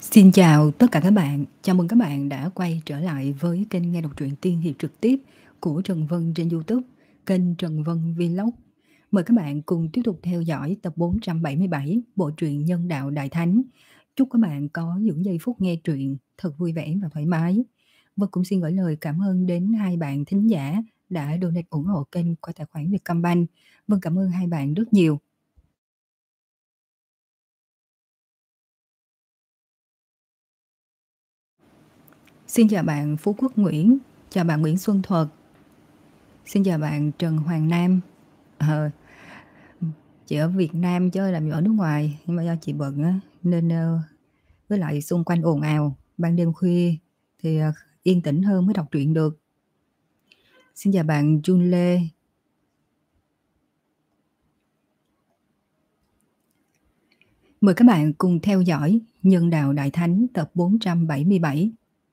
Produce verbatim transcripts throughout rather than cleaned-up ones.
Xin chào tất cả các bạn, chào mừng các bạn đã quay trở lại với kênh nghe đọc truyện tiên hiệp trực tiếp của Trần Vân trên YouTube, kênh Trần Vân Vlog. Mời các bạn cùng tiếp tục theo dõi tập bốn trăm bảy mươi bảy bộ truyện Nhân đạo Đại Thánh. Chúc các bạn có những giây phút nghe truyện thật vui vẻ và thoải mái. Và cũng xin gửi lời cảm ơn đến hai bạn thính giả đã donate ủng hộ kênh qua tài khoản Vietcombank. Vâng, cảm ơn hai bạn rất nhiều. Xin chào bạn Phú Quốc Nguyễn, chào bạn Nguyễn Xuân Thuật. Xin chào bạn Trần Hoàng Nam. Ờ, chị ở Việt Nam chứ làm gì ở nước ngoài, nhưng mà do chị bận á, nên ờ, với lại xung quanh ồn ào, ban đêm khuya thì ờ, yên tĩnh hơn mới đọc truyện được. Xin chào bạn Jun Lê. Mời các bạn cùng theo dõi Nhân đạo Đại Thánh tập bốn trăm bảy mươi bảy.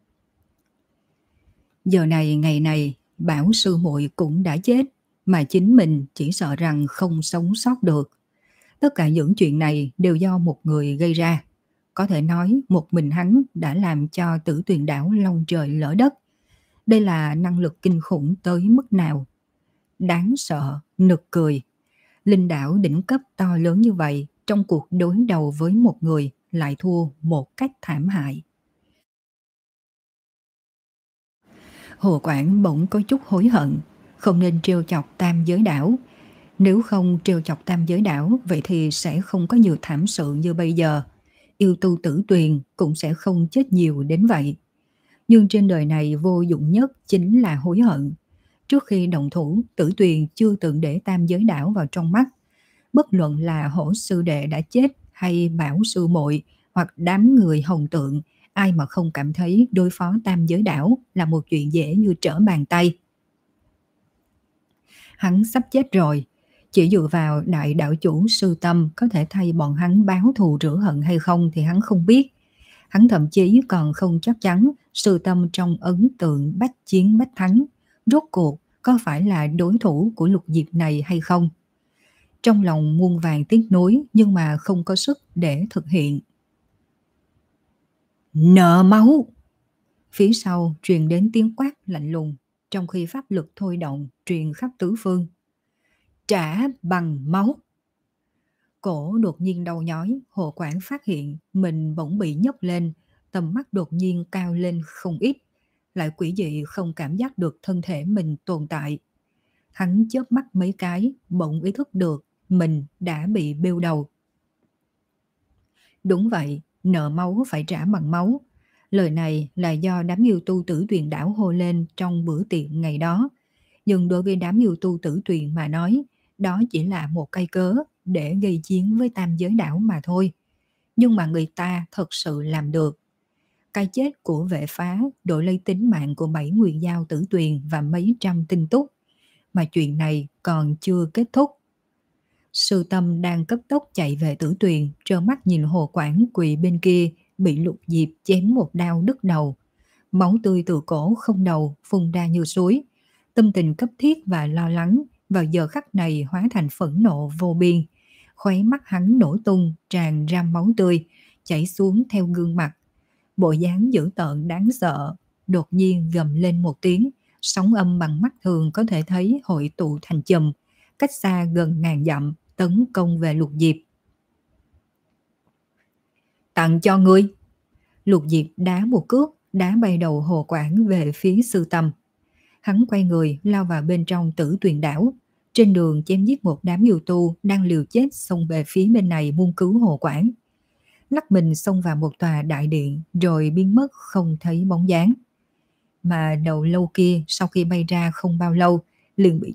Giờ này ngày này, bảo sư muội cũng đã chết, mà chính mình chỉ sợ rằng không sống sót được. Tất cả những chuyện này đều do một người gây ra. Có thể nói một mình hắn đã làm cho Tử Tuyền đảo long trời lỡ đất. Đây là năng lực kinh khủng tới mức nào? Đáng sợ, nực cười. Linh đảo đỉnh cấp to lớn như vậy, trong cuộc đối đầu với một người lại thua một cách thảm hại. Hồ Quảng bỗng có chút hối hận, không nên trêu chọc tam giới đảo. Nếu không trêu chọc tam giới đảo, vậy thì sẽ không có nhiều thảm sự như bây giờ. Yêu tu Tử Tuyền cũng sẽ không chết nhiều đến vậy. Nhưng trên đời này vô dụng nhất chính là hối hận. Trước khi động thủ, Tử Tuyền chưa từng để tam giới đảo vào trong mắt. Bất luận là hổ sư đệ đã chết hay bảo sư muội hoặc đám người hồng tượng, ai mà không cảm thấy đối phó tam giới đảo là một chuyện dễ như trở bàn tay. Hắn sắp chết rồi, chỉ dựa vào đại đạo chủ Sư Tâm có thể thay bọn hắn báo thù rửa hận hay không thì hắn không biết. Hắn thậm chí còn không chắc chắn Sư Tâm trong ấn tượng bách chiến bách thắng rốt cuộc có phải là đối thủ của Lục Diệp này hay không. Trong lòng muôn vàn tiếc nuối nhưng mà không có sức để thực hiện. Nợ máu! Phía sau truyền đến tiếng quát lạnh lùng, trong khi pháp lực thôi động truyền khắp tứ phương. Trả bằng máu! Cổ đột nhiên đau nhói, Hồ Quảng phát hiện mình bỗng bị nhấc lên, tầm mắt đột nhiên cao lên không ít, lại quỷ dị không cảm giác được thân thể mình tồn tại. Hắn chớp mắt mấy cái, bỗng ý thức được mình đã bị bêu đầu. Đúng vậy, nợ máu phải trả bằng máu. Lời này là do đám yêu tu Tử Tuyền đảo hô lên trong bữa tiệc ngày đó. Nhưng đối với đám yêu tu Tử Tuyền mà nói, đó chỉ là một cây cớ để gây chiến với tam giới đảo mà thôi. Nhưng mà người ta thật sự làm được. Cái chết của vệ phá đổi lấy tính mạng của bảy nguyệt giao Tử Tuyền và mấy trăm tinh túc. Mà chuyện này còn chưa kết thúc. Sư Tâm đang cấp tốc chạy về Tử Tuyền, trơ mắt nhìn Hồ Quảng quỳ bên kia bị Lục Diệp chém một đao đứt đầu. Máu tươi từ cổ không đầu phun ra như suối. Tâm tình cấp thiết và lo lắng vào giờ khắc này hóa thành phẫn nộ vô biên. Khóe mắt hắn nổ tung, tràn ra máu tươi, chảy xuống theo gương mặt. Bộ dáng dữ tợn đáng sợ, đột nhiên gầm lên một tiếng, sóng âm bằng mắt thường có thể thấy hội tụ thành chùm, cách xa gần ngàn dặm, tấn công về Lục Diệp. Tặng cho ngươi! Lục Diệp đá một cước, đá bay đầu Hồ Quảng về phía Sư Tâm. Hắn quay người lao vào bên trong Tử Tuyền đảo. Trên đường chém giết một đám yêu tu đang liều chết xông về phía bên này muôn cứu Hồ Quảng. Lắc mình xông vào một tòa đại điện rồi biến mất không thấy bóng dáng. Mà đầu lâu kia sau khi bay ra không bao lâu liền bị...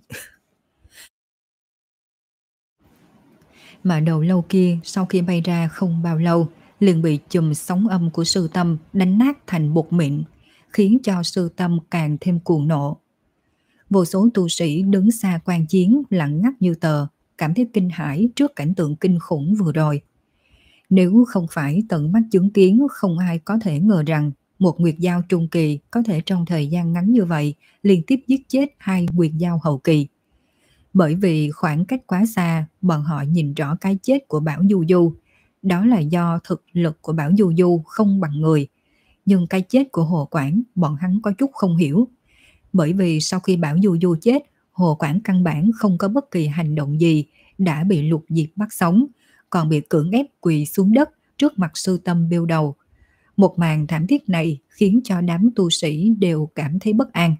Mà đầu lâu kia sau khi bay ra không bao lâu liền bị chùm sóng âm của Sư Tâm đánh nát thành bột mịn, khiến cho Sư Tâm càng thêm cuồng nộ. Vô số tu sĩ đứng xa quan chiến lặng ngắt như tờ, cảm thấy kinh hãi trước cảnh tượng kinh khủng vừa rồi. Nếu không phải tận mắt chứng kiến, không ai có thể ngờ rằng một nguyệt giao trung kỳ có thể trong thời gian ngắn như vậy liên tiếp giết chết hai nguyệt giao hậu kỳ. Bởi vì khoảng cách quá xa, bọn họ nhìn rõ cái chết của Bảo Du Du, đó là do thực lực của Bảo Du Du không bằng người. Nhưng cái chết của Hồ Quảng bọn hắn có chút không hiểu. Bởi vì sau khi Bảo Du Du chết, Hồ Quảng căn bản không có bất kỳ hành động gì, đã bị Lục Diệp bắt sống, còn bị cưỡng ép quỳ xuống đất trước mặt Sư Tâm biêu đầu. Một màn thảm thiết này khiến cho đám tu sĩ đều cảm thấy bất an.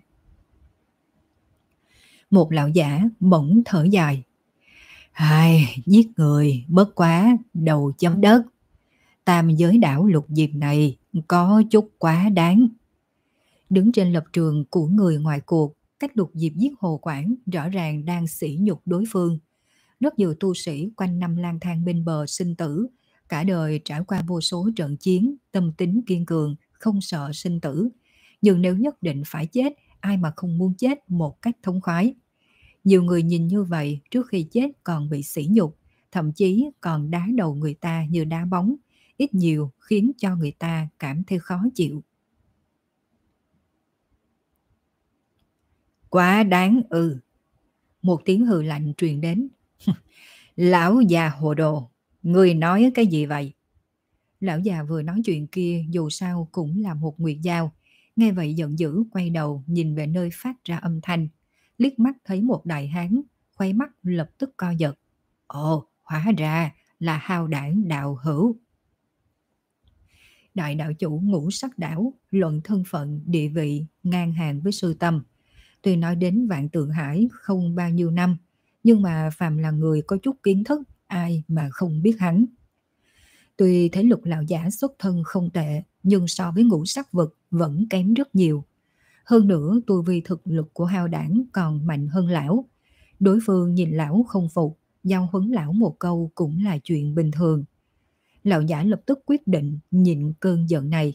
Một lão giả bỗng thở dài. Ai, giết người bất quá đầu chấm đất. Tam giới đảo Lục Diệp này có chút quá đáng. Đứng trên lập trường của người ngoài cuộc, cách Lục Diệp giết Hồ Quảng rõ ràng đang sỉ nhục đối phương. Rất nhiều tu sĩ quanh năm lang thang bên bờ sinh tử, cả đời trải qua vô số trận chiến, tâm tính kiên cường, không sợ sinh tử. Nhưng nếu nhất định phải chết, ai mà không muốn chết một cách thống khoái. Nhiều người nhìn như vậy trước khi chết còn bị sỉ nhục, thậm chí còn đá đầu người ta như đá bóng, ít nhiều khiến cho người ta cảm thấy khó chịu. Quá đáng ư. Một tiếng hừ lạnh truyền đến. Lão già hồ đồ, người nói cái gì vậy? Lão già vừa nói chuyện kia dù sao cũng là một nguyệt dao. Nghe vậy giận dữ quay đầu nhìn về nơi phát ra âm thanh. Liếc mắt thấy một đại hán, khoái mắt lập tức co giật. Ồ, hóa ra là hao đảng đạo hữu. Đại đạo chủ Ngũ Sắc Đảo, luận thân phận địa vị ngang hàng với Sư Tâm. Tuy nói đến Vạn Tượng Hải không bao nhiêu năm, nhưng mà phàm là người có chút kiến thức, ai mà không biết hắn. Tuy thế lực lão giả xuất thân không tệ, nhưng so với Ngũ Sắc Vực vẫn kém rất nhiều. Hơn nữa tu vi thực lực của hao đảng còn mạnh hơn lão. Đối phương nhìn lão không phục, giao huấn lão một câu cũng là chuyện bình thường. Lão giả lập tức quyết định nhịn cơn giận này.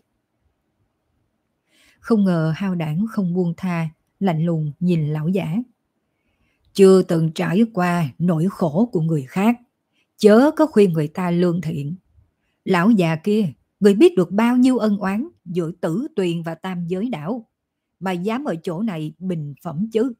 Không ngờ hao đảng không buông tha, lạnh lùng nhìn lão giả. Chưa từng trải qua nỗi khổ của người khác, chớ có khuyên người ta lương thiện. Lão già kia, người biết được bao nhiêu ân oán giữa Tử Tuyền và Tam Giới Đảo, mà dám ở chỗ này bình phẩm chứ?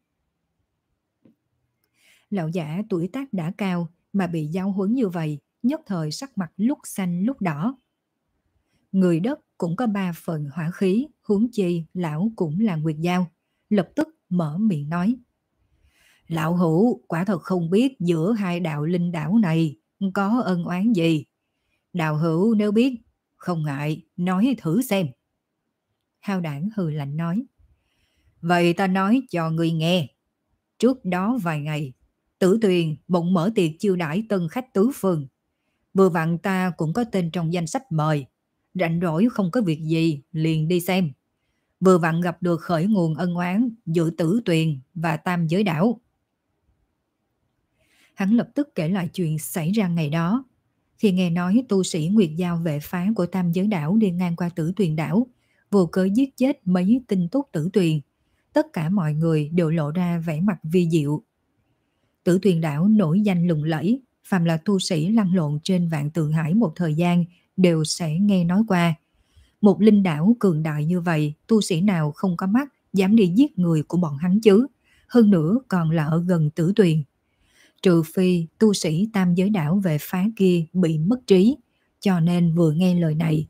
Lão giả tuổi tác đã cao mà bị giáo huấn như vậy, nhất thời sắc mặt lúc xanh lúc đỏ. Người đất cũng có ba phần hỏa khí, huống chi lão cũng là nguyệt dao, lập tức mở miệng nói. Lão hữu quả thật không biết giữa hai đạo linh đảo này có ân oán gì. Đạo hữu nếu biết, không ngại nói thử xem. Hao đảng hừ lạnh nói. Vậy ta nói cho người nghe. Trước đó vài ngày, Tử Tuyền bỗng mở tiệc chiêu đãi tân khách tứ phương. Vừa vặn ta cũng có tên trong danh sách mời. Rảnh rỗi không có việc gì liền đi xem. Vừa vặn gặp được khởi nguồn ân oán giữa Tử Tuyền và Tam Giới Đảo. Hắn lập tức kể lại chuyện xảy ra ngày đó. Khi nghe nói tu sĩ Nguyệt Giao vệ phá của Tam Giới Đảo đi ngang qua Tử Tuyền Đảo, vô cớ giết chết mấy tinh túc Tử Tuyền, tất cả mọi người đều lộ ra vẻ mặt vi diệu. Tử Tuyền Đảo nổi danh lừng lẫy, phàm là tu sĩ lăn lộn trên Vạn Tượng Hải một thời gian đều sẽ nghe nói qua. Một linh đảo cường đại như vậy, tu sĩ nào không có mắt dám đi giết người của bọn hắn chứ, hơn nữa còn là ở gần Tử Tuyền. Trừ phi tu sĩ Tam Giới Đảo về phá kia bị mất trí, cho nên vừa nghe lời này.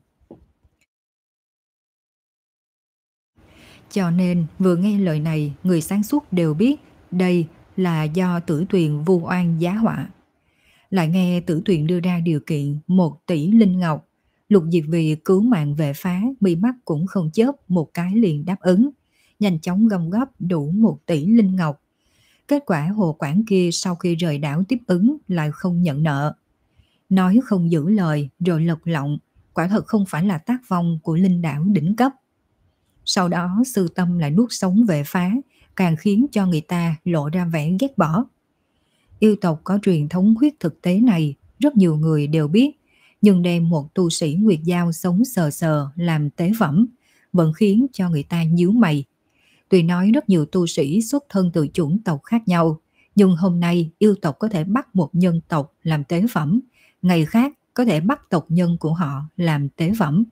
Cho nên vừa nghe lời này, người sáng suốt đều biết đây là do Tử Tuyền vu oan giá họa. Lại nghe Tử Tuyền đưa ra điều kiện một tỷ linh ngọc, Lục Diệp vì cứu mạng vệ phá, mi mắt cũng không chớp một cái liền đáp ứng, nhanh chóng gom góp đủ một tỷ linh ngọc. Kết quả Hồ Quảng kia sau khi rời đảo tiếp ứng lại không nhận nợ. Nói không giữ lời rồi lật lọng, quả thật không phải là tác phong của linh đảo đỉnh cấp. Sau đó Sư Tâm lại nuốt sống vệ phá, càng khiến cho người ta lộ ra vẻ ghét bỏ. Yêu tộc có truyền thống huyết thực tế này, rất nhiều người đều biết, nhưng đem một tu sĩ Nguyệt Giao sống sờ sờ làm tế phẩm, vẫn khiến cho người ta nhíu mày. Tuy nói rất nhiều tu sĩ xuất thân từ chủng tộc khác nhau, nhưng hôm nay yêu tộc có thể bắt một nhân tộc làm tế phẩm, ngày khác có thể bắt tộc nhân của họ làm tế phẩm.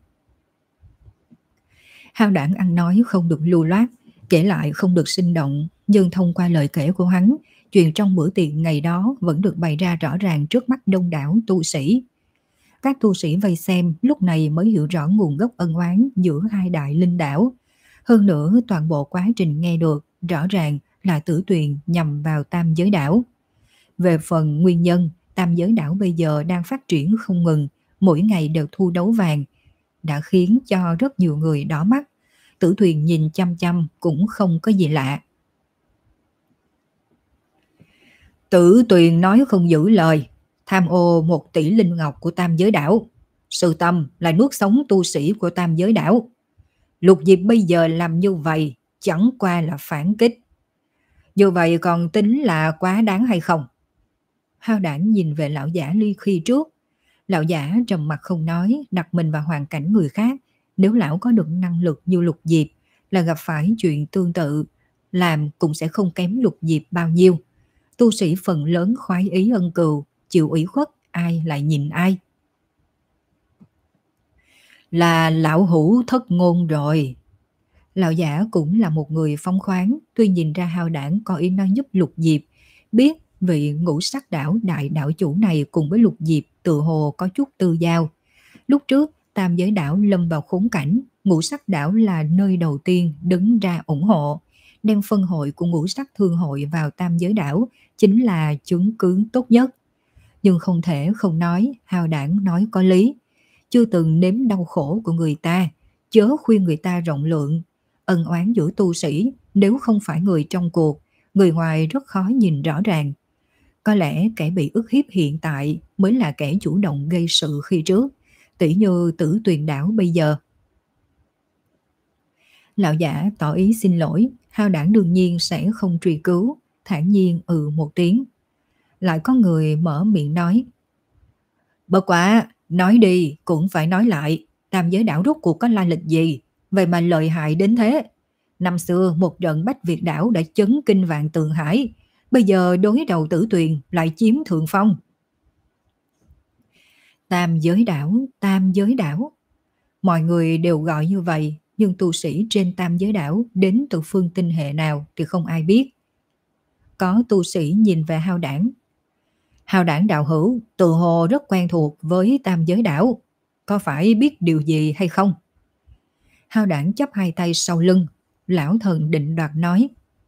Hao đảng ăn nói không được lưu loát, kể lại không được sinh động, nhưng thông qua lời kể của hắn, chuyện trong bữa tiệc ngày đó vẫn được bày ra rõ ràng trước mắt đông đảo tu sĩ. Các tu sĩ vây xem lúc này mới hiểu rõ nguồn gốc ân oán giữa hai đại linh đảo. Hơn nữa toàn bộ quá trình nghe được rõ ràng là Tử Tuyền nhằm vào tam giới đảo. Về phần nguyên nhân, tam giới đảo bây giờ đang phát triển không ngừng, mỗi ngày đều thu đấu vàng, đã khiến cho rất nhiều người đỏ mắt. Tử Tuyền nhìn chăm chăm cũng không có gì lạ. Tử Tuyền nói không giữ lời, tham ô một tỷ linh ngọc của tam giới đảo. Sư Tâm là nuốt sống tu sĩ của tam giới đảo. Lục Diệp bây giờ làm như vậy chẳng qua là phản kích. Như vậy còn tính là quá đáng hay không? Hao Đảng nhìn về lão giả ly khi trước. Lão giả trầm mặt không nói, đặt mình vào hoàn cảnh người khác. Nếu lão có được năng lực như Lục Diệp, là gặp phải chuyện tương tự, làm cũng sẽ không kém Lục Diệp bao nhiêu. Tu sĩ phần lớn khoái ý ân cừu, chịu ủy khuất, ai lại nhìn ai. Là lão hữu thất ngôn rồi. Lão giả cũng là một người phóng khoáng, tuy nhìn ra Hao Đảng có ý nói giúp Lục Diệp, biết vị ngũ sắc đảo đại đảo chủ này cùng với Lục Diệp tự hồ có chút tư giao. Lúc trước tam giới đảo lâm vào khốn cảnh, ngũ sắc đảo là nơi đầu tiên đứng ra ủng hộ, đem phân hội của ngũ sắc thương hội vào tam giới đảo chính là chứng cứ tốt nhất. Nhưng không thể không nói, Hao Đảng nói có lý. Chưa từng nếm đau khổ của người ta, chớ khuyên người ta rộng lượng. Ân oán giữa tu sĩ, nếu không phải người trong cuộc, người ngoài rất khó nhìn rõ ràng. Có lẽ kẻ bị ức hiếp hiện tại mới là kẻ chủ động gây sự khi trước, tỉ như Tử Tuyền đảo bây giờ. Lão giả tỏ ý xin lỗi, Hao Đảng đương nhiên sẽ không truy cứu, thản nhiên ừ một tiếng. Lại có người mở miệng nói. Bất quá, nói đi cũng phải nói lại, tam giới đảo rốt cuộc có lai lịch gì, vậy mà lợi hại đến thế. Năm xưa một trận Bách Việt đảo đã chấn kinh vạn Tường Hải, bây giờ đối đầu Tử Tuyền lại chiếm thượng phong. Tam giới đảo, tam giới đảo. Mọi người đều gọi như vậy, nhưng tu sĩ trên tam giới đảo đến từ phương tinh hệ nào thì không ai biết. Có tu sĩ nhìn về Hao Đảng. Hao Đảng đạo hữu tự hồ rất quen thuộc với tam giới đảo, có phải biết điều gì hay không? Hao Đảng chắp hai tay sau lưng, lão thần định đoạt nói.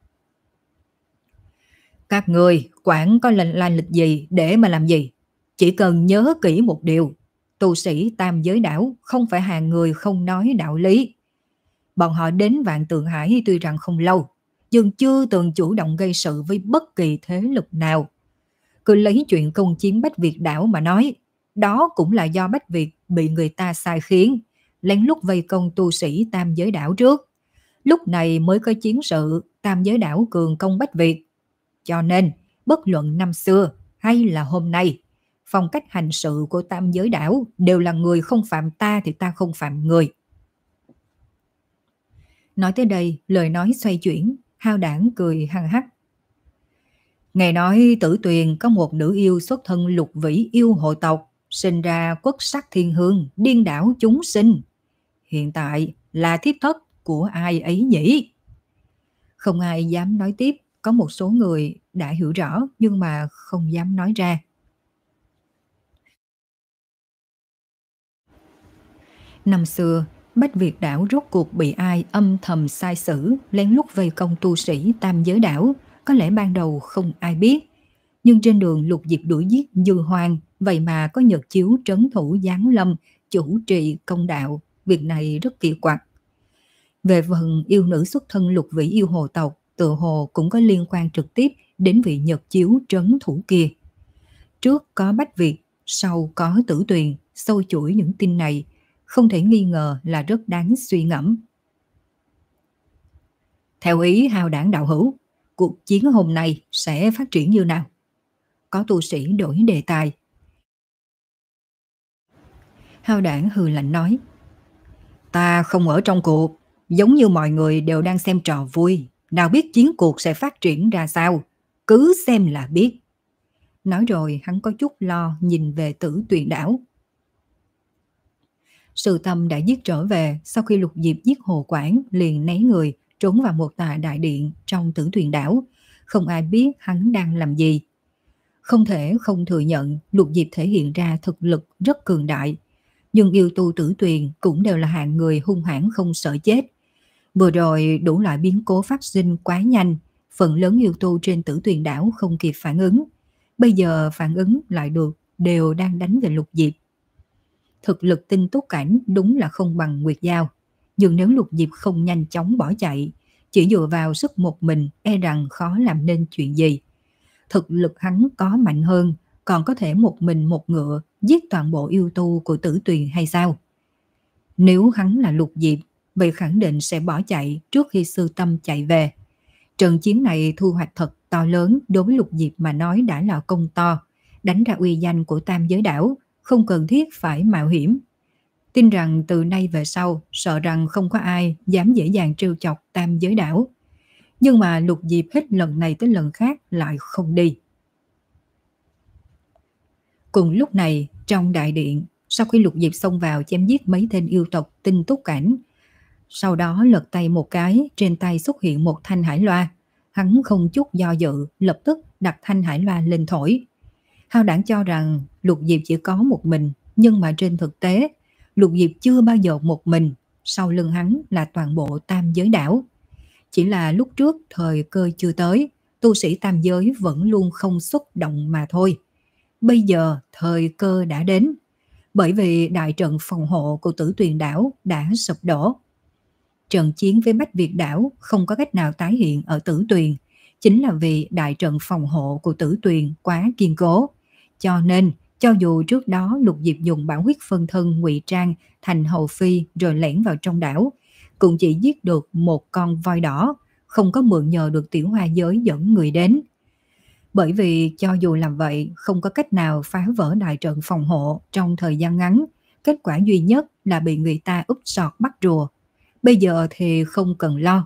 Các người quản có lai lịch gì để mà làm gì? Chỉ cần nhớ kỹ một điều, tu sĩ tam giới đảo không phải hàng người không nói đạo lý. Bọn họ đến Vạn Tường Hải tuy rằng không lâu, nhưng chưa từng chủ động gây sự với bất kỳ thế lực nào. Cứ lấy chuyện công chiếm Bách Việt đảo mà nói, đó cũng là do Bách Việt bị người ta sai khiến, lén lút vây công tu sĩ tam giới đảo trước. Lúc này mới có chiến sự tam giới đảo cường công Bách Việt. Cho nên, bất luận năm xưa hay là hôm nay, phong cách hành sự của tam giới đảo đều là người không phạm ta thì ta không phạm người. Nói tới đây, lời nói xoay chuyển, Hao Đảng cười hăng hắc. Nghe nói Tử Tuyền có một nữ yêu xuất thân lục vĩ yêu hộ tộc, sinh ra quốc sắc thiên hương, điên đảo chúng sinh. Hiện tại là thiếp thất của ai ấy nhỉ? Không ai dám nói tiếp, có một số người đã hiểu rõ nhưng mà không dám nói ra. Năm xưa, Bách Việt đảo rốt cuộc bị ai âm thầm sai sử, lén lút vây công tu sĩ tam giới đảo, có lẽ ban đầu không ai biết. Nhưng trên đường Lục Diệp đuổi giết Dư Hoang, vậy mà có nhật chiếu trấn thủ giáng lâm, chủ trì công đạo, việc này rất kỳ quặc. Về phần yêu nữ xuất thân lục vĩ yêu hồ tộc, tự hồ cũng có liên quan trực tiếp đến vị nhật chiếu trấn thủ kia. Trước có Bách Việt, sau có Tử Tuyền, sâu chuỗi những tin này, không thể nghi ngờ là rất đáng suy ngẫm. Theo ý Hao Đảng đạo hữu, cuộc chiến hôm nay sẽ phát triển như nào? Có tu sĩ đổi đề tài. Hao Đảng hừ lạnh nói. Ta không ở trong cuộc, giống như mọi người đều đang xem trò vui, nào biết chiến cuộc sẽ phát triển ra sao, cứ xem là biết. Nói rồi hắn có chút lo nhìn về Tử Tuyền đảo. Sư Tâm đã giết trở về, sau khi Lục Diệp giết Hồ Quảng liền né người trốn vào một tòa đại điện trong Tử Tuyền đảo, không ai biết hắn đang làm gì. Không thể không thừa nhận Lục Diệp thể hiện ra thực lực rất cường đại, nhưng yêu tu Tử Tuyền cũng đều là hạng người hung hãn không sợ chết. Vừa rồi đủ loại biến cố phát sinh quá nhanh, phần lớn yêu tu trên Tử Tuyền đảo không kịp phản ứng. Bây giờ phản ứng lại được, đều đang đánh về Lục Diệp. Thực lực tinh túc cảnh đúng là không bằng Nguyệt Giao, nhưng nếu Lục Diệp không nhanh chóng bỏ chạy, chỉ dựa vào sức một mình e rằng khó làm nên chuyện gì. Thực lực hắn có mạnh hơn, còn có thể một mình một ngựa giết toàn bộ yêu tu của Tử Tuyền hay sao? Nếu hắn là Lục Diệp, vậy khẳng định sẽ bỏ chạy trước khi sư tâm chạy về. Trận chiến này thu hoạch thật to lớn, đối với Lục Diệp mà nói đã là công to, đánh ra uy danh của Tam Giới Đảo, không cần thiết phải mạo hiểm. Tin rằng từ nay về sau, sợ rằng không có ai dám dễ dàng trêu chọc Tam Giới Đảo. Nhưng mà Lục Diệp hết lần này tới lần khác lại không đi. Cùng lúc này, trong đại điện, sau khi Lục Diệp xông vào chém giết mấy tên yêu tộc tinh túc cảnh, sau đó lật tay một cái, trên tay xuất hiện một thanh hải loa. Hắn không chút do dự, lập tức đặt thanh hải loa lên thổi. Hao đảng cho rằng Lục Diệp chỉ có một mình, nhưng mà trên thực tế, Lục Diệp chưa bao giờ một mình, sau lưng hắn là toàn bộ Tam Giới Đảo. Chỉ là lúc trước thời cơ chưa tới, tu sĩ Tam Giới vẫn luôn không xuất động mà thôi. Bây giờ thời cơ đã đến, bởi vì đại trận phòng hộ của Tử Tuyền đảo đã sụp đổ. Trận chiến với Bách Việt đảo không có cách nào tái hiện ở Tử Tuyền, chính là vì đại trận phòng hộ của Tử Tuyền quá kiên cố. Cho nên, cho dù trước đó Lục Diệp dùng bảo huyết phân thân ngụy trang thành hầu phi rồi lẻn vào trong đảo, cũng chỉ giết được một con voi đỏ, không có mượn nhờ được tiểu hoa giới dẫn người đến. Bởi vì cho dù làm vậy, không có cách nào phá vỡ đại trận phòng hộ trong thời gian ngắn, kết quả duy nhất là bị người ta úp sọt bắt rùa. Bây giờ thì không cần lo.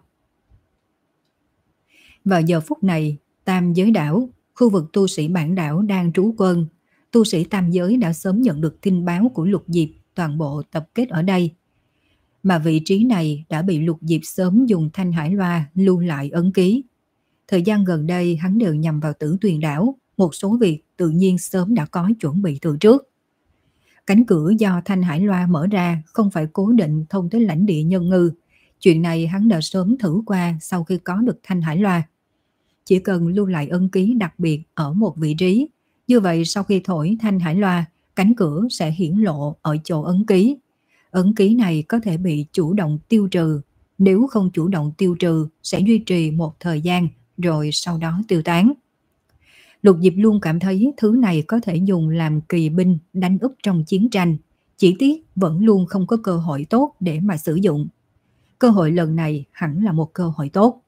Vào giờ phút này, Tam Giới đảo, khu vực tu sĩ bản đảo đang trú quân. Tu sĩ Tam Giới đã sớm nhận được tin báo của Lục Diệp, toàn bộ tập kết ở đây. Mà vị trí này đã bị Lục Diệp sớm dùng thanh hải loa lưu lại ấn ký. Thời gian gần đây hắn đều nhằm vào Tử Tuyền đảo, một số việc tự nhiên sớm đã có chuẩn bị từ trước. Cánh cửa do thanh hải loa mở ra không phải cố định thông tới lãnh địa nhân ngư. Chuyện này hắn đã sớm thử qua sau khi có được thanh hải loa. Chỉ cần lưu lại ấn ký đặc biệt ở một vị trí, như vậy sau khi thổi thanh hải loa, cánh cửa sẽ hiển lộ ở chỗ ấn ký. Ấn ký này có thể bị chủ động tiêu trừ, nếu không chủ động tiêu trừ sẽ duy trì một thời gian rồi sau đó tiêu tán. Lục Diệp luôn cảm thấy thứ này có thể dùng làm kỳ binh đánh úp trong chiến tranh, chỉ tiếc vẫn luôn không có cơ hội tốt để mà sử dụng. Cơ hội lần này hẳn là một cơ hội tốt.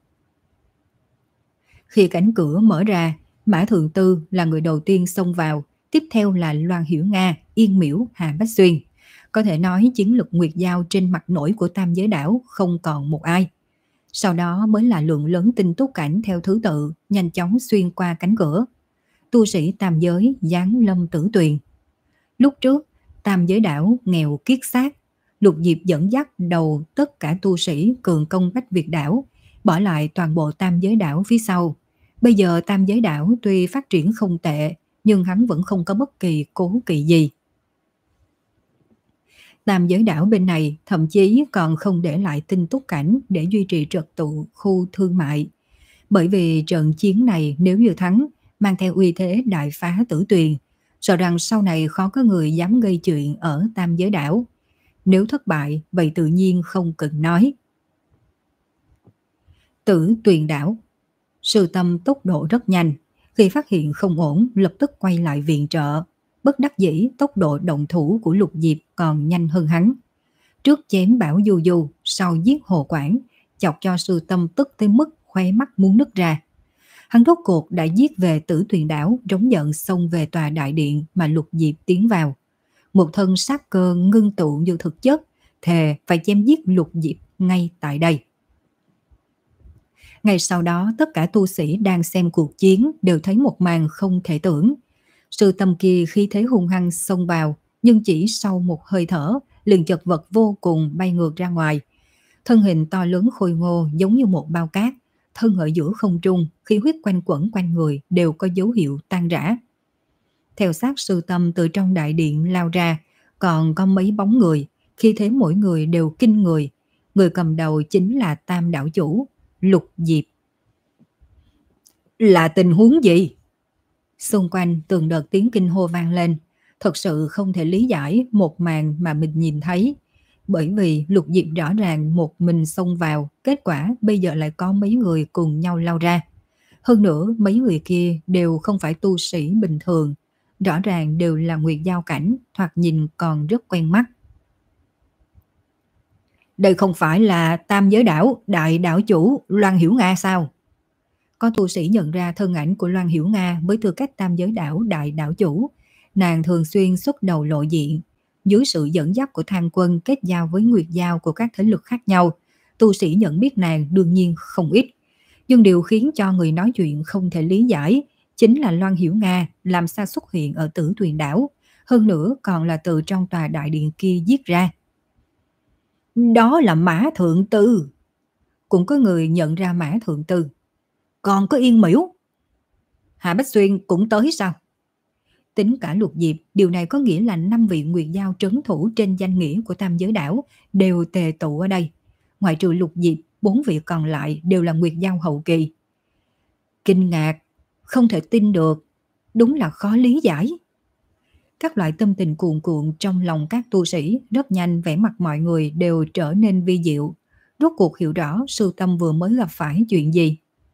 Khi cánh cửa mở ra, Mã Thượng Tư là người đầu tiên xông vào, tiếp theo là Loan Hiểu Nga, Yên Miễu, Hà Bách Xuyên. Có thể nói chiến lực Nguyệt Giao trên mặt nổi của Tam Giới đảo không còn một ai. Sau đó mới là lượng lớn tinh túc cảnh theo thứ tự, nhanh chóng xuyên qua cánh cửa. Tu sĩ Tam Giới giáng lâm Tử Tuyền. Lúc trước, Tam Giới đảo nghèo kiết xác, Lục Diệp dẫn dắt đầu tất cả tu sĩ cường công Bách Việt đảo, bỏ lại toàn bộ Tam Giới đảo phía sau. Bây giờ Tam Giới đảo tuy phát triển không tệ, nhưng hắn vẫn không có bất kỳ cố kỵ gì. Tam Giới đảo bên này thậm chí còn không để lại tinh túc cảnh để duy trì trật tự khu thương mại. Bởi vì trận chiến này nếu như thắng, mang theo uy thế đại phá Tử Tuyền, sợ rằng sau này khó có người dám gây chuyện ở Tam Giới đảo. Nếu thất bại, vậy tự nhiên không cần nói. Tử Tuyền đảo, Sư Tâm tốc độ rất nhanh, khi phát hiện không ổn lập tức quay lại viện trợ. Bất đắc dĩ tốc độ động thủ của Lục Diệp còn nhanh hơn hắn. Trước chém Bảo Du Du, sau giết Hồ Quảng, chọc cho Sư Tâm tức tới mức khóe mắt muốn nứt ra. Hắn rốt cuộc đã giết về Tử Tuyền đảo, trống giận xông về tòa đại điện mà Lục Diệp tiến vào. Một thân sát cơ ngưng tụ như thực chất, thề phải chém giết Lục Diệp ngay tại đây. Ngay sau đó tất cả tu sĩ đang xem cuộc chiến đều thấy một màn không thể tưởng. Sư Tâm kia khí thế hung hăng xông vào, nhưng chỉ sau một hơi thở liền chật vật vô cùng bay ngược ra ngoài. Thân hình to lớn khôi ngô giống như một bao cát, thân ở giữa không trung, khí huyết quanh quẩn quanh người đều có dấu hiệu tan rã. theo sát Sư Tâm từ trong đại điện lao ra, còn có mấy bóng người, khi thế mỗi người đều kinh người. Người cầm đầu chính là Tam đảo chủ, Lục Diệp. Là tình huống gì? Xung quanh từng đợt tiếng kinh hô vang lên. Thật sự không thể lý giải một màn mà mình nhìn thấy. Bởi vì Lục Diệp rõ ràng một mình xông vào, kết quả bây giờ lại có mấy người cùng nhau lao ra. Hơn nữa mấy người kia đều không phải tu sĩ bình thường, rõ ràng đều là Nguyệt Giao cảnh, thoạt nhìn còn rất quen mắt. Đây không phải là Tam Giới Đảo đại đảo chủ Loan Hiểu Nga sao? Có tu sĩ nhận ra thân ảnh của Loan Hiểu Nga với tư cách Tam Giới Đảo đại đảo chủ. Nàng thường xuyên xuất đầu lộ diện. Dưới sự dẫn dắt của Thang Quân kết giao với Nguyệt Giao của các thế lực khác nhau, tu sĩ nhận biết nàng đương nhiên không ít. Nhưng điều khiến cho người nói chuyện không thể lý giải chính là Loan Hiểu Nga làm sao xuất hiện ở Tử Tuyền Đảo, hơn nữa còn là từ trong tòa đại điện kia giết ra. Đó là Mã Thượng Tư. Cũng có người nhận ra Mã Thượng Tư. Còn có Yên Miễu. Hạ Bách Xuyên cũng tới sao? Tính cả Lục Diệp, điều này có nghĩa là năm vị Nguyệt Giao trấn thủ trên danh nghĩa của Tam Giới Đảo đều tề tụ ở đây. Ngoại trừ Lục Diệp, bốn vị còn lại đều là Nguyệt Giao hậu kỳ. Kinh ngạc, không thể tin được, đúng là khó lý giải. Các loại tâm tình cuồn cuộn trong lòng các tu sĩ, rất nhanh vẻ mặt mọi người đều trở nên vi diệu. Rốt cuộc hiểu rõ Sư Tâm vừa mới gặp phải chuyện gì.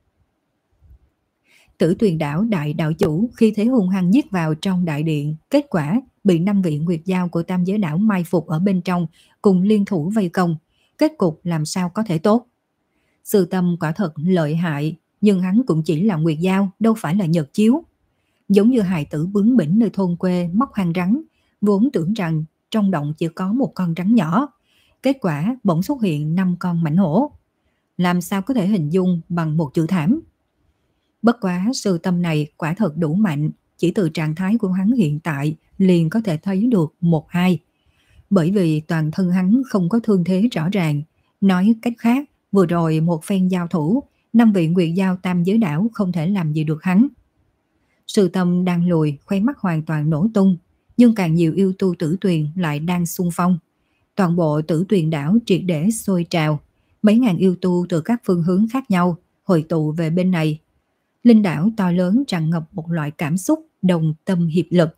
Tử Tuyền Đảo đại đạo chủ khi thế hung hăng giết vào trong đại điện, kết quả bị năm vị Nguyệt Giao của Tam Giới Đảo mai phục ở bên trong, cùng liên thủ vây công. Kết cục làm sao có thể tốt. Sư Tâm quả thật lợi hại, nhưng hắn cũng chỉ là Nguyệt Giao, đâu phải là Nhật Chiếu. Giống như hài tử bướng bỉnh nơi thôn quê móc hang rắn, vốn tưởng rằng trong động chỉ có một con rắn nhỏ, kết quả bỗng xuất hiện năm con mãnh hổ. Làm sao có thể hình dung bằng một chữ thảm. Bất quá Sư Tâm này quả thật đủ mạnh, chỉ từ trạng thái của hắn hiện tại liền có thể thấy được một hai. Bởi vì toàn thân hắn không có thương thế rõ ràng, nói cách khác, vừa rồi một phen giao thủ, năm vị Nguyệt Giao Tam Giới Đảo không thể làm gì được hắn. Sư Tâm đang lùi, khóe mắt hoàn toàn nổ tung, nhưng càng nhiều yêu tu Tử Tuyền lại đang xung phong. Toàn bộ Tử Tuyền Đảo triệt để sôi trào, mấy ngàn yêu tu từ các phương hướng khác nhau hội tụ về bên này. Linh đảo to lớn tràn ngập một loại cảm xúc đồng tâm hiệp lực.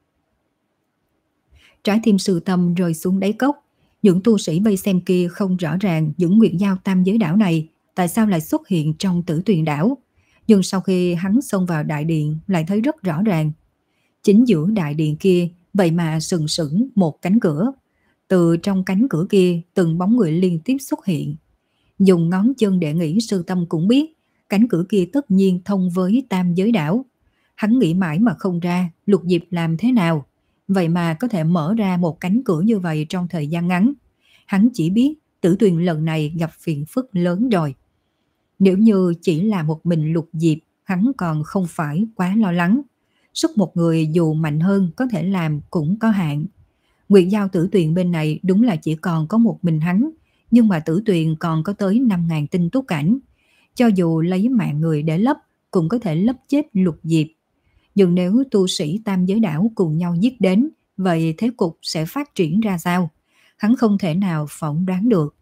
Trái tim Sư Tâm rơi xuống đáy cốc. Những tu sĩ vây xem kia không rõ ràng những Nguyệt Giao Tam Giới Đảo này tại sao lại xuất hiện trong Tử Tuyền Đảo. Nhưng sau khi hắn xông vào đại điện lại thấy rất rõ ràng. Chính giữa đại điện kia vậy mà sừng sững một cánh cửa. Từ trong cánh cửa kia từng bóng người liên tiếp xuất hiện. Dùng ngón chân để nghĩ Sư Tâm cũng biết cánh cửa kia tất nhiên thông với Tam Giới Đảo. Hắn nghĩ mãi mà không ra Lục Diệp làm thế nào, vậy mà có thể mở ra một cánh cửa như vậy trong thời gian ngắn. Hắn chỉ biết Tử Tuyền lần này gặp phiền phức lớn rồi. Nếu như chỉ là một mình Lục Diệp, hắn còn không phải quá lo lắng. Sức một người dù mạnh hơn có thể làm cũng có hạn. Nguyệt Giao Tử Tuyền bên này đúng là chỉ còn có một mình hắn, nhưng mà Tử Tuyền còn có tới năm ngàn tinh túc cảnh. Cho dù lấy mạng người để lấp, cũng có thể lấp chết Lục Diệp. Nhưng nếu tu sĩ Tam Giới Đảo cùng nhau giết đến, vậy thế cục sẽ phát triển ra sao? Hắn không thể nào phỏng đoán được.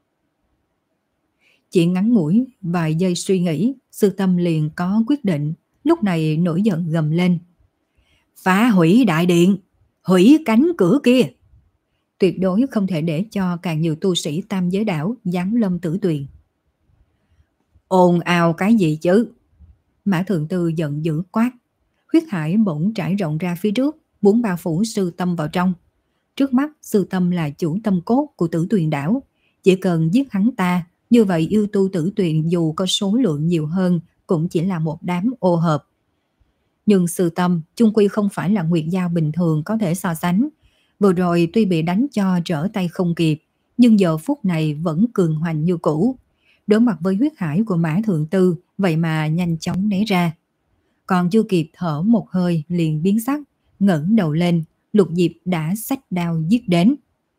Chỉ ngắn ngủi vài giây suy nghĩ, Sư Tâm liền có quyết định, lúc này nổi giận gầm lên. Phá hủy đại điện, hủy cánh cửa kia. Tuyệt đối không thể để cho càng nhiều tu sĩ Tam Giới Đảo giáng lâm Tử Tuyền. Ồn ào cái gì chứ? Mã Thượng Tư giận dữ quát. Huyết hải bỗng trải rộng ra phía trước, muốn bao phủ Sư Tâm vào trong. Trước mắt Sư Tâm là chủ tâm cốt của Tử Tuyền Đảo, chỉ cần giết hắn ta, như vậy yêu tu Tử Tuyền dù có số lượng nhiều hơn cũng chỉ là một đám ô hợp. Nhưng Sư Tâm chung quy không phải là Nguyệt Giao bình thường có thể so sánh. Vừa rồi tuy bị đánh cho trở tay không kịp, nhưng giờ phút này vẫn cường hoành như cũ. Đối mặt với huyết hải của Mã Thượng Tư, vậy mà nhanh chóng né ra. Còn chưa kịp thở một hơi liền biến sắc, ngẩng đầu lên, Lục Diệp đã xách đao giết đến.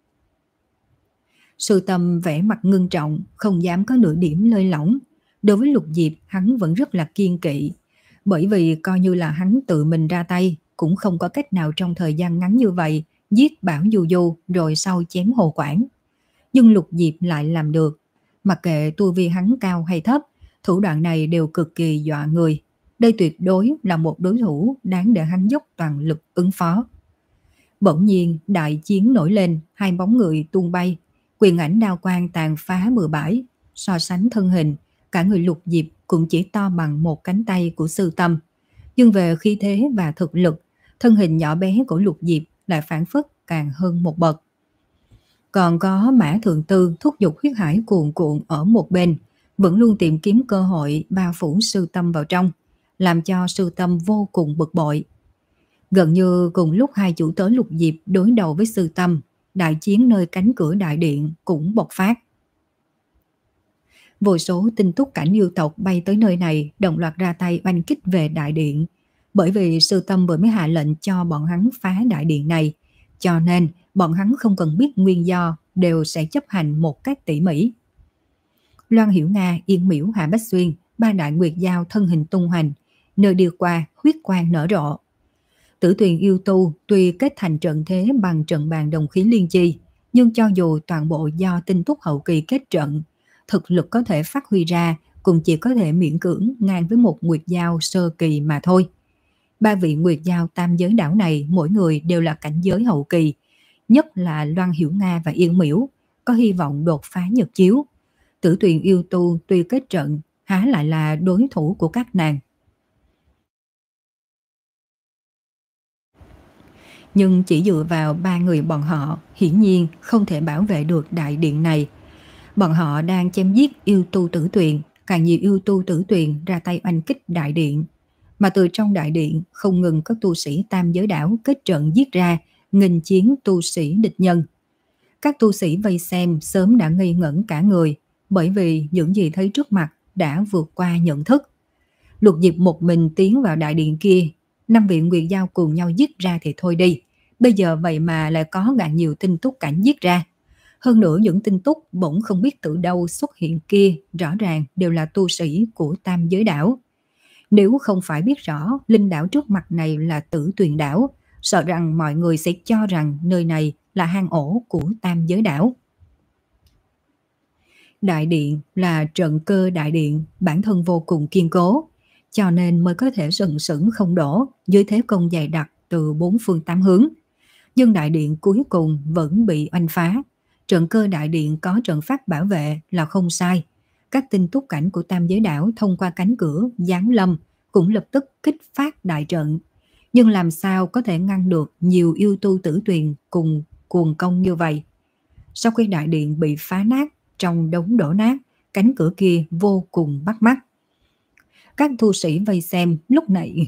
Sư Tâm vẻ mặt ngưng trọng, không dám có nửa điểm lơi lỏng. Đối với Lục Diệp hắn vẫn rất là kiên kỵ, bởi vì coi như là hắn tự mình ra tay, cũng không có cách nào trong thời gian ngắn như vậy giết Bảo Du Du rồi sau chém Hồ Quảng. Nhưng Lục Diệp lại làm được. Mặc kệ tu vi hắn cao hay thấp, thủ đoạn này đều cực kỳ dọa người. Đây tuyệt đối là một đối thủ đáng để hắn dốc toàn lực ứng phó. Bỗng nhiên đại chiến nổi lên, hai bóng người tung bay, quyền ảnh đao quang tàn phá bừa bãi. So sánh thân hình, cả người Lục Diệp cũng chỉ to bằng một cánh tay của Sư Tâm. Nhưng về khí thế và thực lực, thân hình nhỏ bé của Lục Diệp lại phản phất càng hơn một bậc. Còn có Mã Thượng Tư thúc giục huyết hải cuồn cuộn ở một bên, vẫn luôn tìm kiếm cơ hội bao phủ Sư Tâm vào trong, làm cho Sư Tâm vô cùng bực bội. Gần như cùng lúc hai chủ tớ Lục Diệp đối đầu với Sư Tâm, đại chiến nơi cánh cửa đại điện cũng bộc phát. Vô số tinh túc cảnh yêu tộc bay tới nơi này đồng loạt ra tay oanh kích về đại điện. Bởi vì Sư Tâm vừa mới hạ lệnh cho bọn hắn phá đại điện này, cho nên bọn hắn không cần biết nguyên do đều sẽ chấp hành một cách tỉ mỉ. Loan Hiểu Nga, Yên Miễu, Hạ Bách Xuyên, ba đại nguyệt giao thân hình tung hoành, nơi đi qua huyết quang nở rộ. Tử Tuyền yêu tu tuy kết thành trận thế bằng trận bàn đồng khí liên chi, nhưng cho dù toàn bộ do tinh túc hậu kỳ kết trận, thực lực có thể phát huy ra cũng chỉ có thể miễn cưỡng ngang với một nguyệt giao sơ kỳ mà thôi. Ba vị nguyệt giao tam giới đảo này mỗi người đều là cảnh giới hậu kỳ, nhất là Loan Hiểu Nga và Yên Miễu có hy vọng đột phá nhật chiếu. Tử Tuyền yêu tu tuy kết trận há lại là đối thủ của các nàng. Nhưng chỉ dựa vào ba người bọn họ hiển nhiên không thể bảo vệ được đại điện này. Bọn họ đang chém giết yêu tu Tử Tuyền, càng nhiều yêu tu Tử Tuyền ra tay oanh kích đại điện. Mà từ trong đại điện không ngừng có tu sĩ tam giới đảo kết trận giết ra, nghênh chiến tu sĩ địch nhân. Các tu sĩ vây xem sớm đã ngây ngẩn cả người, bởi vì những gì thấy trước mặt đã vượt qua nhận thức. Lục Diệp một mình tiến vào đại điện kia, năm vị nguyệt giao cùng nhau giết ra thì thôi đi, bây giờ vậy mà lại có càng nhiều tinh túc cảnh giết ra. Hơn nữa những tinh túc bỗng không biết từ đâu xuất hiện kia rõ ràng đều là tu sĩ của tam giới đảo. Nếu không phải biết rõ linh đảo trước mặt này là Tử Tuyền đảo, sợ rằng mọi người sẽ cho rằng nơi này là hang ổ của tam giới đảo. Đại điện là trận cơ đại điện, bản thân vô cùng kiên cố, cho nên mới có thể sừng sững không đổ dưới thế công dày đặc từ bốn phương tám hướng. Nhưng đại điện cuối cùng vẫn bị oanh phá. Trận cơ đại điện có trận pháp bảo vệ là không sai. Các tinh túc cảnh của tam giới đảo thông qua cánh cửa giáng lâm cũng lập tức kích phát đại trận. Nhưng làm sao có thể ngăn được nhiều yêu tu Tử Tuyền cùng cuồng công như vậy? Sau khi đại điện bị phá nát, trong đống đổ nát, cánh cửa kia vô cùng bắt mắt. Các tu sĩ vây xem lúc này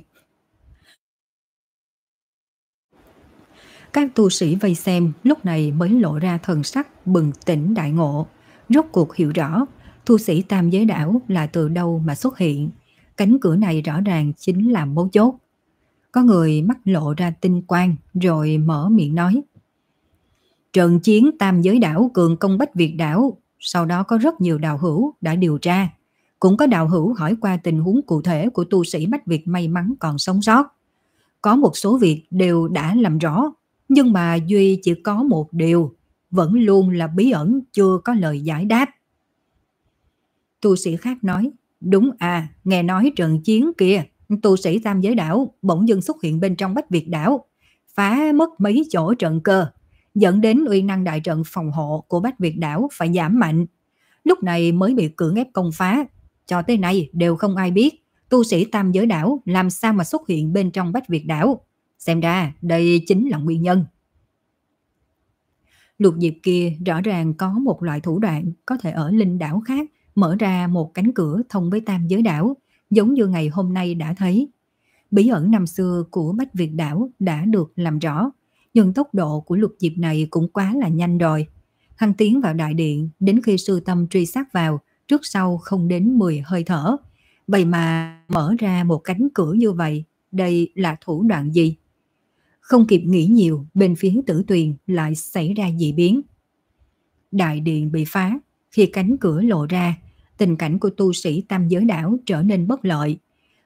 Các tu sĩ vây xem lúc này mới lộ ra thần sắc bừng tỉnh đại ngộ, rốt cuộc hiểu rõ tu sĩ tam giới đảo là từ đâu mà xuất hiện. Cánh cửa này rõ ràng chính là mấu chốt. Có người mắt lộ ra tinh quang rồi mở miệng nói: trận chiến tam giới đảo cường công Bách Việt đảo, sau đó có rất nhiều đạo hữu đã điều tra. Cũng có đạo hữu hỏi qua tình huống cụ thể của tu sĩ Bách Việt may mắn còn sống sót. Có một số việc đều đã làm rõ, nhưng mà duy chỉ có một điều vẫn luôn là bí ẩn, chưa có lời giải đáp. Tu sĩ khác nói: đúng à, nghe nói trận chiến kia, tu sĩ tam giới đảo bỗng dưng xuất hiện bên trong Bách Việt đảo, phá mất mấy chỗ trận cơ, dẫn đến uy năng đại trận phòng hộ của Bách Việt đảo phải giảm mạnh. Lúc này mới bị cưỡng ép công phá. Cho tới nay đều không ai biết tu sĩ tam giới đảo làm sao mà xuất hiện bên trong Bách Việt đảo. Xem ra đây chính là nguyên nhân. Lục Diệp kia rõ ràng có một loại thủ đoạn có thể ở linh đảo khác mở ra một cánh cửa thông với tam giới đảo, giống như ngày hôm nay đã thấy. Bí ẩn năm xưa của Bách Việt đảo đã được làm rõ, nhưng tốc độ của Lục Diệp này cũng quá là nhanh rồi. Hắn tiến vào đại điện, đến khi Sư Tâm truy sát vào, trước sau không đến mười hơi thở. Vậy mà mở ra một cánh cửa như vậy, đây là thủ đoạn gì? Không kịp nghĩ nhiều, bên phía Tử Tuyền lại xảy ra dị biến. Đại điện bị phá, khi cánh cửa lộ ra, tình cảnh của tu sĩ tam giới đảo trở nên bất lợi.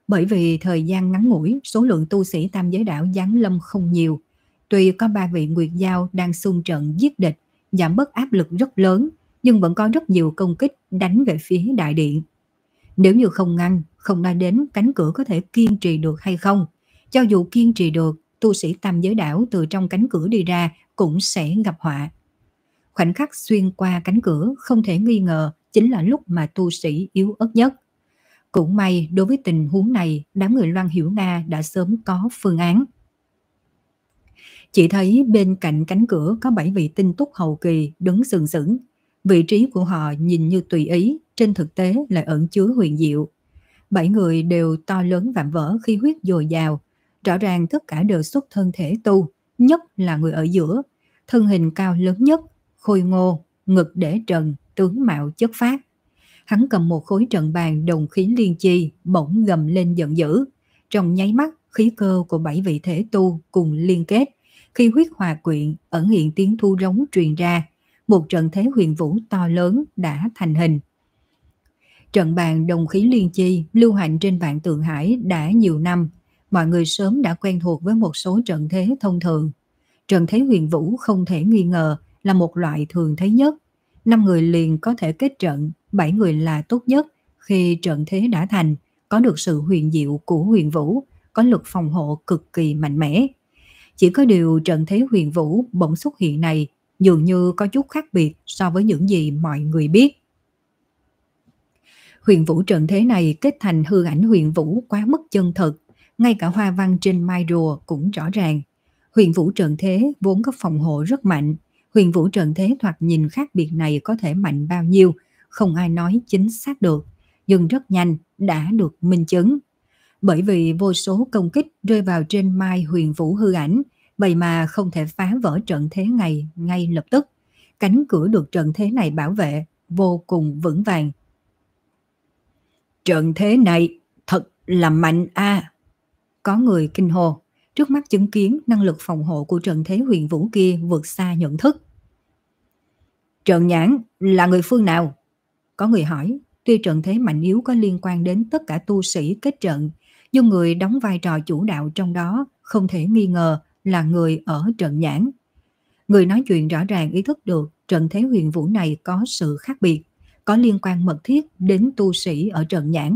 Bởi vì thời gian ngắn ngủi, số lượng tu sĩ tam giới đảo giáng lâm không nhiều. Tuy có ba vị Nguyệt Giao đang xung trận giết địch, giảm bớt áp lực rất lớn, nhưng vẫn có rất nhiều công kích đánh về phía đại điện. Nếu như không ngăn, không nói đến cánh cửa có thể kiên trì được hay không. Cho dù kiên trì được, tu sĩ tam giới đảo từ trong cánh cửa đi ra cũng sẽ gặp họa. Khoảnh khắc xuyên qua cánh cửa không thể nghi ngờ chính là lúc mà tu sĩ yếu ớt nhất. Cũng may đối với tình huống này, đám người Loan Hiểu Nga đã sớm có phương án. Chỉ thấy bên cạnh cánh cửa có bảy vị tinh túc hậu kỳ đứng sừng sững. Vị trí của họ nhìn như tùy ý, trên thực tế lại ẩn chứa huyền diệu. Bảy người đều to lớn vạm vỡ, khí huyết dồi dào. Rõ ràng tất cả đều xuất thân thể tu, nhất là người ở giữa. Thân hình cao lớn nhất, khôi ngô, ngực để trần, tướng mạo chất phác. Hắn cầm một khối trận bàn đồng khí liên chi, bỗng gầm lên giận dữ. Trong nháy mắt, khí cơ của bảy vị thể tu cùng liên kết. Khi huyết hòa quyện, ẩn hiện tiếng thu rống truyền ra. Một trận thế huyền vũ to lớn đã thành hình. Trận bàn đồng khí liên chi lưu hành trên vạn tượng hải đã nhiều năm. Mọi người sớm đã quen thuộc với một số trận thế thông thường. Trận thế huyền vũ không thể nghi ngờ là một loại thường thấy nhất. Năm người liền có thể kết trận, bảy người là tốt nhất. Khi trận thế đã thành, có được sự huyền diệu của huyền vũ, có lực phòng hộ cực kỳ mạnh mẽ. Chỉ có điều trận thế huyền vũ bỗng xuất hiện này dường như có chút khác biệt so với những gì mọi người biết. Huyền vũ trận thế này kết thành hư ảnh huyền vũ quá mức chân thực, ngay cả hoa văn trên mai rùa cũng rõ ràng. Huyền vũ trận thế vốn có phòng hộ rất mạnh, huyền vũ trận thế thoạt nhìn khác biệt này có thể mạnh bao nhiêu, không ai nói chính xác được, nhưng rất nhanh đã được minh chứng. Bởi vì vô số công kích rơi vào trên mai huyền vũ hư ảnh, vậy mà không thể phá vỡ trận thế này ngay lập tức. Cánh cửa được trận thế này bảo vệ vô cùng vững vàng. Trận thế này thật là mạnh a. Có người kinh hô, trước mắt chứng kiến năng lực phòng hộ của trận thế huyền vũ kia vượt xa nhận thức. Trần Nhãn là người phương nào? Có người hỏi, tuy trận thế mạnh yếu có liên quan đến tất cả tu sĩ kết trận, nhưng người đóng vai trò chủ đạo trong đó không thể nghi ngờ là người ở Trận Nhãn. Người nói chuyện rõ ràng ý thức được trận thế huyền vũ này có sự khác biệt, có liên quan mật thiết đến tu sĩ ở Trận Nhãn.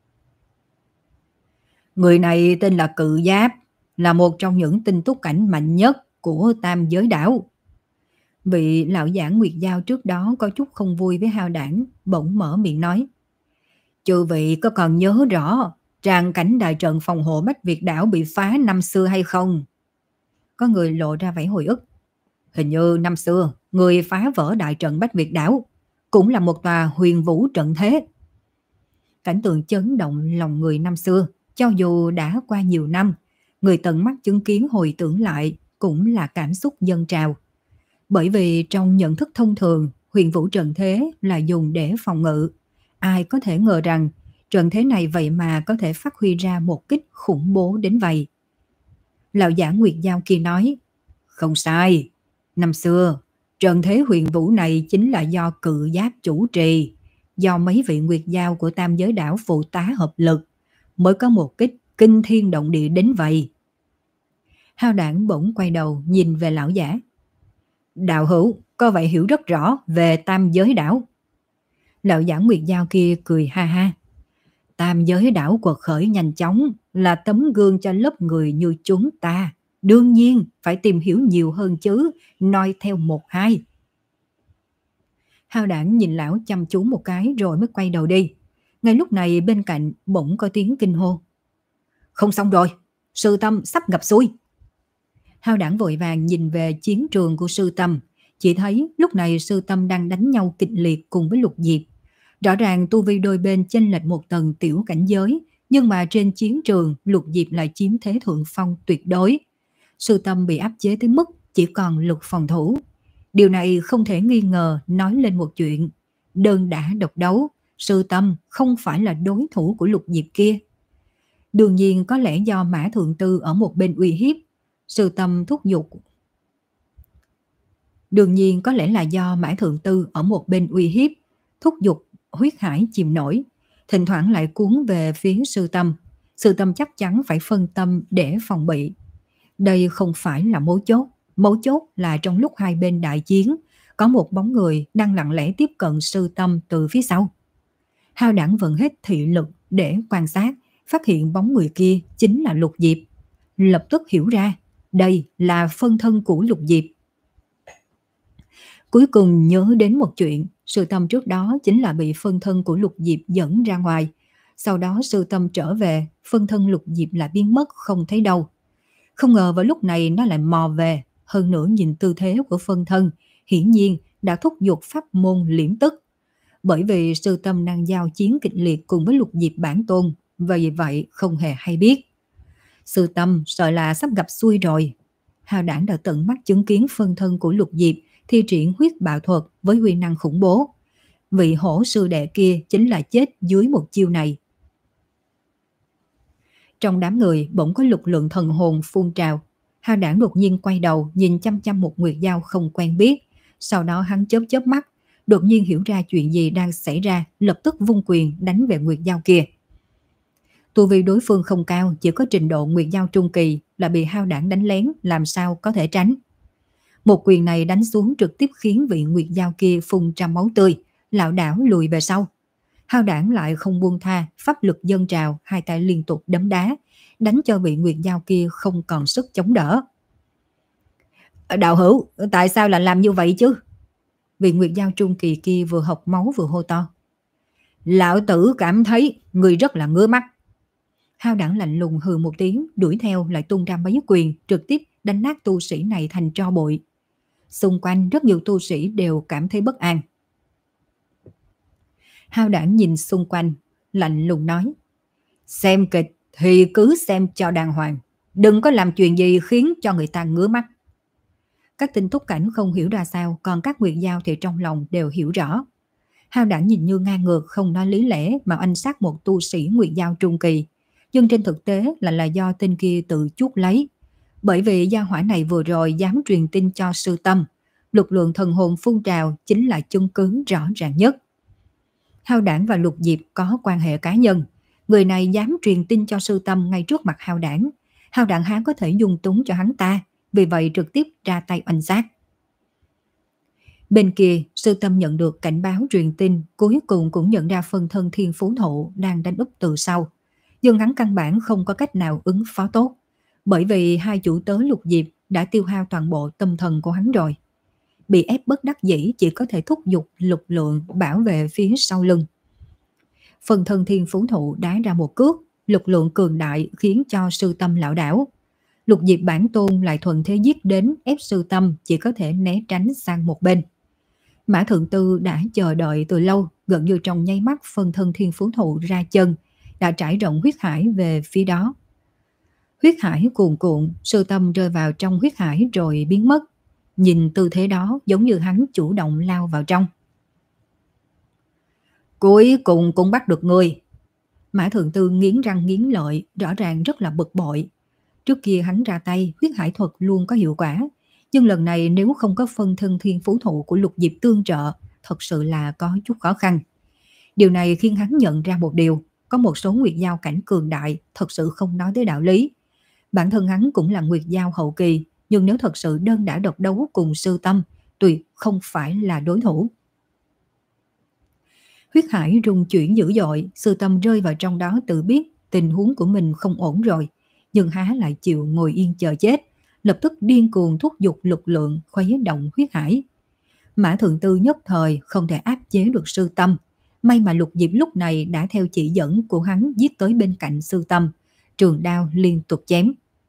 Người này tên là Cự Giáp, là một trong những tinh túc cảnh mạnh nhất của Tam Giới Đảo. Vị lão giả Nguyệt Giao trước đó có chút không vui với Hao Đảng, bỗng mở miệng nói: Chư vị có còn nhớ rõ tràng cảnh đại trận phòng hộ Bách Việt Đảo bị phá năm xưa hay không? Có người lộ ra vẻ hồi ức. Hình như năm xưa người phá vỡ đại trận Bách Việt Đảo cũng là một tòa huyền vũ trận thế. Cảnh tượng chấn động lòng người năm xưa, cho dù đã qua nhiều năm, người tận mắt chứng kiến hồi tưởng lại cũng là cảm xúc dâng trào. Bởi vì trong nhận thức thông thường, huyền vũ trận thế là dùng để phòng ngự. Ai có thể ngờ rằng trận thế này vậy mà có thể phát huy ra một kích khủng bố đến vậy. Lão giả Nguyệt Giao kia nói: Không sai, năm xưa trận thế huyền vũ này chính là do Cự Giáp chủ trì, do mấy vị Nguyệt Giao của Tam Giới Đảo phụ tá hợp lực mới có một kích kinh thiên động địa đến vậy. Hao Đảng bỗng quay đầu nhìn về lão giả. Đạo hữu có vậy hiểu rất rõ về Tam Giới Đảo. Lão giả Nguyệt Giao kia cười ha ha. Tam Giới Đảo quật khởi nhanh chóng là tấm gương cho lớp người như chúng ta. Đương nhiên phải tìm hiểu nhiều hơn chứ, nói theo một hai. Hao Đảng nhìn lão chăm chú một cái rồi mới quay đầu đi. Ngay lúc này bên cạnh bỗng có tiếng kinh hô. Không xong rồi, Sư Tâm sắp ngập xuôi. Hao Đảng vội vàng nhìn về chiến trường của Sư Tâm, chỉ thấy lúc này Sư Tâm đang đánh nhau kịch liệt cùng với Lục Diệp. Rõ ràng tu vi đôi bên chênh lệch một tầng tiểu cảnh giới, nhưng mà trên chiến trường Lục Diệp lại chiếm thế thượng phong tuyệt đối. Sư Tâm bị áp chế tới mức chỉ còn lực phòng thủ. Điều này không thể nghi ngờ nói lên một chuyện: đơn đả độc đấu, Sư Tâm không phải là đối thủ của Lục Diệp kia. Đương nhiên có lẽ do Mã Thượng Tư ở một bên uy hiếp, Sư Tâm thúc giục. Đương nhiên có lẽ là do Mã Thượng Tư ở một bên uy hiếp, thúc giục huyết hải chìm nổi, thỉnh thoảng lại cuốn về phía Sư Tâm. Sư Tâm chắc chắn phải phân tâm để phòng bị. Đây không phải là mấu chốt, mấu chốt là trong lúc hai bên đại chiến, có một bóng người đang lặng lẽ tiếp cận Sư Tâm từ phía sau. Hao Đảng vận hết thị lực để quan sát, phát hiện bóng người kia chính là Lục Diệp. Lập tức hiểu ra, đây là phân thân của Lục Diệp. Cuối cùng nhớ đến một chuyện, Sư Tâm trước đó chính là bị phân thân của Lục Diệp dẫn ra ngoài. Sau đó Sư Tâm trở về, phân thân Lục Diệp lại biến mất không thấy đâu. Không ngờ vào lúc này nó lại mò về, hơn nữa nhìn tư thế của phân thân, hiển nhiên đã thúc giục pháp môn liễm tức. Bởi vì Sư Tâm đang giao chiến kịch liệt cùng với Lục Diệp bản tôn, vì vậy không hề hay biết. Sư Tâm sợ là sắp gặp xui rồi. Hao Đảng đã tận mắt chứng kiến phân thân của Lục Diệp thi triển huyết bạo thuật với uy năng khủng bố. Vị hổ sư đệ kia chính là chết dưới một chiêu này. Trong đám người bỗng có lực lượng thần hồn phun trào. Hao Đảng đột nhiên quay đầu nhìn chăm chăm một nguyệt dao không quen biết. Sau đó hắn chớp chớp mắt, đột nhiên hiểu ra chuyện gì đang xảy ra, lập tức vung quyền đánh về nguyệt dao kia. Tu vi đối phương không cao, chỉ có trình độ nguyệt dao trung kỳ, là bị Hao Đảng đánh lén, làm sao có thể tránh. Một quyền này đánh xuống trực tiếp khiến vị nguyệt dao kia phun ra máu tươi, lảo đảo lùi về sau. Hao Đảng lại không buông tha, pháp lực dâng trào, hai tay liên tục đấm đá, đánh cho vị nguyệt dao kia không còn sức chống đỡ. Đạo hữu, tại sao lại làm như vậy chứ? Vị nguyệt dao trung kỳ kia vừa học máu vừa hô to. Lão tử cảm thấy người rất là ngứa mắt. Hao Đảng lạnh lùng hừ một tiếng, đuổi theo lại tung ra mấy quyền, trực tiếp đánh nát tu sĩ này thành tro bụi. Xung quanh rất nhiều tu sĩ đều cảm thấy bất an. Hao Đảng nhìn xung quanh, lạnh lùng nói. Xem kịch thì cứ xem cho đàng hoàng, đừng có làm chuyện gì khiến cho người ta ngứa mắt. Các tinh túc cảnh không hiểu ra sao, còn các nguyệt dao thì trong lòng đều hiểu rõ. Hao Đảng nhìn như ngang ngược không nói lý lẽ mà oanh sát một tu sĩ nguyệt dao trung kỳ, nhưng trên thực tế là là do tên kia tự chuốc lấy. Bởi vì gia hỏa này vừa rồi dám truyền tin cho Sư Tâm, lực lượng thần hồn phun trào chính là chứng cứ rõ ràng nhất. Hao Đảng và Lục Diệp có quan hệ cá nhân, người này dám truyền tin cho Sư Tâm ngay trước mặt Hao Đảng. Hao Đảng há có thể dung túng cho hắn ta, vì vậy trực tiếp ra tay oanh sát. Bên kia, Sư Tâm nhận được cảnh báo truyền tin, cuối cùng cũng nhận ra phân thân Thiên Phú Thụ đang đánh úp từ sau. Nhưng hắn căn bản không có cách nào ứng phó tốt, bởi vì hai chủ tớ Lục Diệp đã tiêu hao toàn bộ tâm thần của hắn rồi. Bị ép bất đắc dĩ chỉ có thể thúc giục lực lượng bảo vệ phía sau lưng. Phần thân Thiên Phú Thụ đá ra một cước, lực lượng cường đại khiến cho Sư Tâm lảo đảo. Lục Diệp bản tôn lại thuận thế giết đến, ép Sư Tâm chỉ có thể né tránh sang một bên. Mã Thượng Tư đã chờ đợi từ lâu, gần như trong nháy mắt phần thân Thiên Phú Thụ ra chân, đã trải rộng huyết hải về phía đó. Huyết hải cuồn cuộn, Sư Tâm rơi vào trong huyết hải rồi biến mất. Nhìn tư thế đó giống như hắn chủ động lao vào trong. Cuối cùng cũng bắt được người. Mã Thượng Tư nghiến răng nghiến lợi, rõ ràng rất là bực bội. Trước kia hắn ra tay, huyết hải thuật luôn có hiệu quả, nhưng lần này nếu không có phân thân Thiên Phú Thụ của Lục Diệp tương trợ, thật sự là có chút khó khăn. Điều này khiến hắn nhận ra một điều, có một số nguyệt giao cảnh cường đại thật sự không nói tới đạo lý. Bản thân hắn cũng là nguyệt giao hậu kỳ, nhưng nếu thật sự đơn đả độc đấu cùng Sư Tâm, tuyệt không phải là đối thủ. Huyết hải rung chuyển dữ dội, Sư Tâm rơi vào trong đó tự biết tình huống của mình không ổn rồi, nhưng há lại chịu ngồi yên chờ chết, lập tức điên cuồng thúc giục lực lượng khuấy động huyết hải. Mã Thượng Tư nhất thời không thể áp chế được Sư Tâm, may mà Lục Diệp lúc này đã theo chỉ dẫn của hắn giết tới bên cạnh Sư Tâm, trường đao liên tục chém.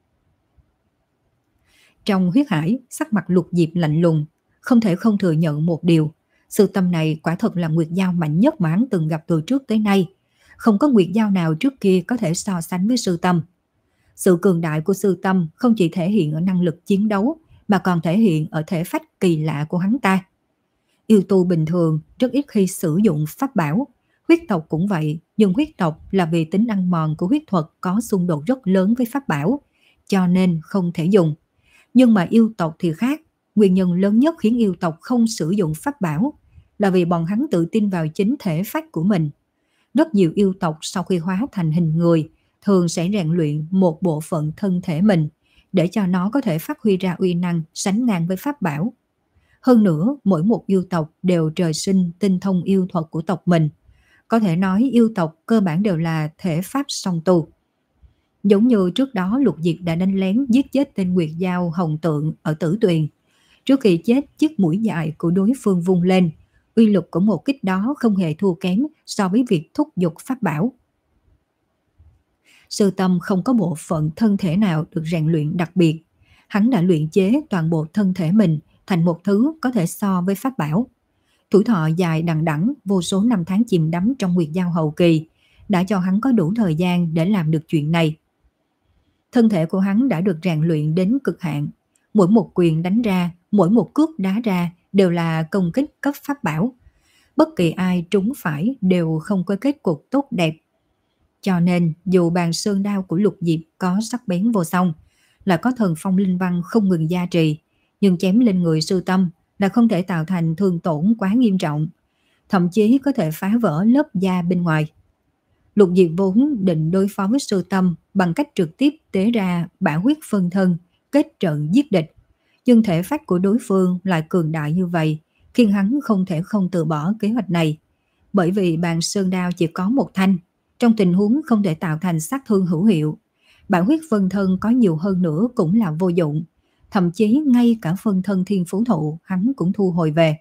Trong huyết hải, sắc mặt Lục Diệp lạnh lùng, không thể không thừa nhận một điều, Sư Tâm này quả thật là nguyệt giao mạnh nhất mà hắn từng gặp từ trước tới nay. Không có nguyệt giao nào trước kia có thể so sánh với Sư Tâm. Sự cường đại của Sư Tâm không chỉ thể hiện ở năng lực chiến đấu, mà còn thể hiện ở thể phách kỳ lạ của hắn ta. Yêu tu bình thường rất ít khi sử dụng pháp bảo, huyết tộc cũng vậy, nhưng huyết tộc là vì tính ăn mòn của huyết thuật có xung đột rất lớn với pháp bảo, cho nên không thể dùng. Nhưng mà yêu tộc thì khác, nguyên nhân lớn nhất khiến yêu tộc không sử dụng pháp bảo là vì bọn hắn tự tin vào chính thể phách của mình. Rất nhiều yêu tộc sau khi hóa thành hình người thường sẽ rèn luyện một bộ phận thân thể mình để cho nó có thể phát huy ra uy năng sánh ngang với pháp bảo. Hơn nữa, mỗi một yêu tộc đều trời sinh tinh thông yêu thuật của tộc mình. Có thể nói yêu tộc cơ bản đều là thể pháp song tu. Giống như trước đó Lục Diệp đã đánh lén giết chết tên Nguyệt Giao Hồng Tượng ở Tử Tuyền. Trước khi chết, chiếc mũi dài của đối phương vung lên, uy lực của một kích đó không hề thua kém so với việc thúc giục pháp bảo. Sư Tâm không có bộ phận thân thể nào được rèn luyện đặc biệt. Hắn đã luyện chế toàn bộ thân thể mình thành một thứ có thể so với pháp bảo. Tuổi thọ dài đằng đẵng, vô số năm tháng chìm đắm trong Nguyệt Giao hậu kỳ đã cho hắn có đủ thời gian để làm được chuyện này. Thân thể của hắn đã được rèn luyện đến cực hạn. Mỗi một quyền đánh ra, mỗi một cước đá ra đều là công kích cấp pháp bảo. Bất kỳ ai trúng phải đều không có kết cục tốt đẹp. Cho nên dù bàn sơn đao của Lục Diệp có sắc bén vô song, là có thần phong linh văn không ngừng gia trì, nhưng chém lên người Sư Tâm là không thể tạo thành thương tổn quá nghiêm trọng, thậm chí có thể phá vỡ lớp da bên ngoài. Lục Diệp vốn định đối phó với Sư Tâm bằng cách trực tiếp tế ra bả huyết phân thân, kết trận giết địch, nhưng thể phách của đối phương lại cường đại như vậy, khiến hắn không thể không từ bỏ kế hoạch này. Bởi vì bàn sơn đao chỉ có một thanh, trong tình huống không thể tạo thành sát thương hữu hiệu, bả huyết phân thân có nhiều hơn nữa cũng là vô dụng, thậm chí ngay cả phân thân thiên phú thụ hắn cũng thu hồi về.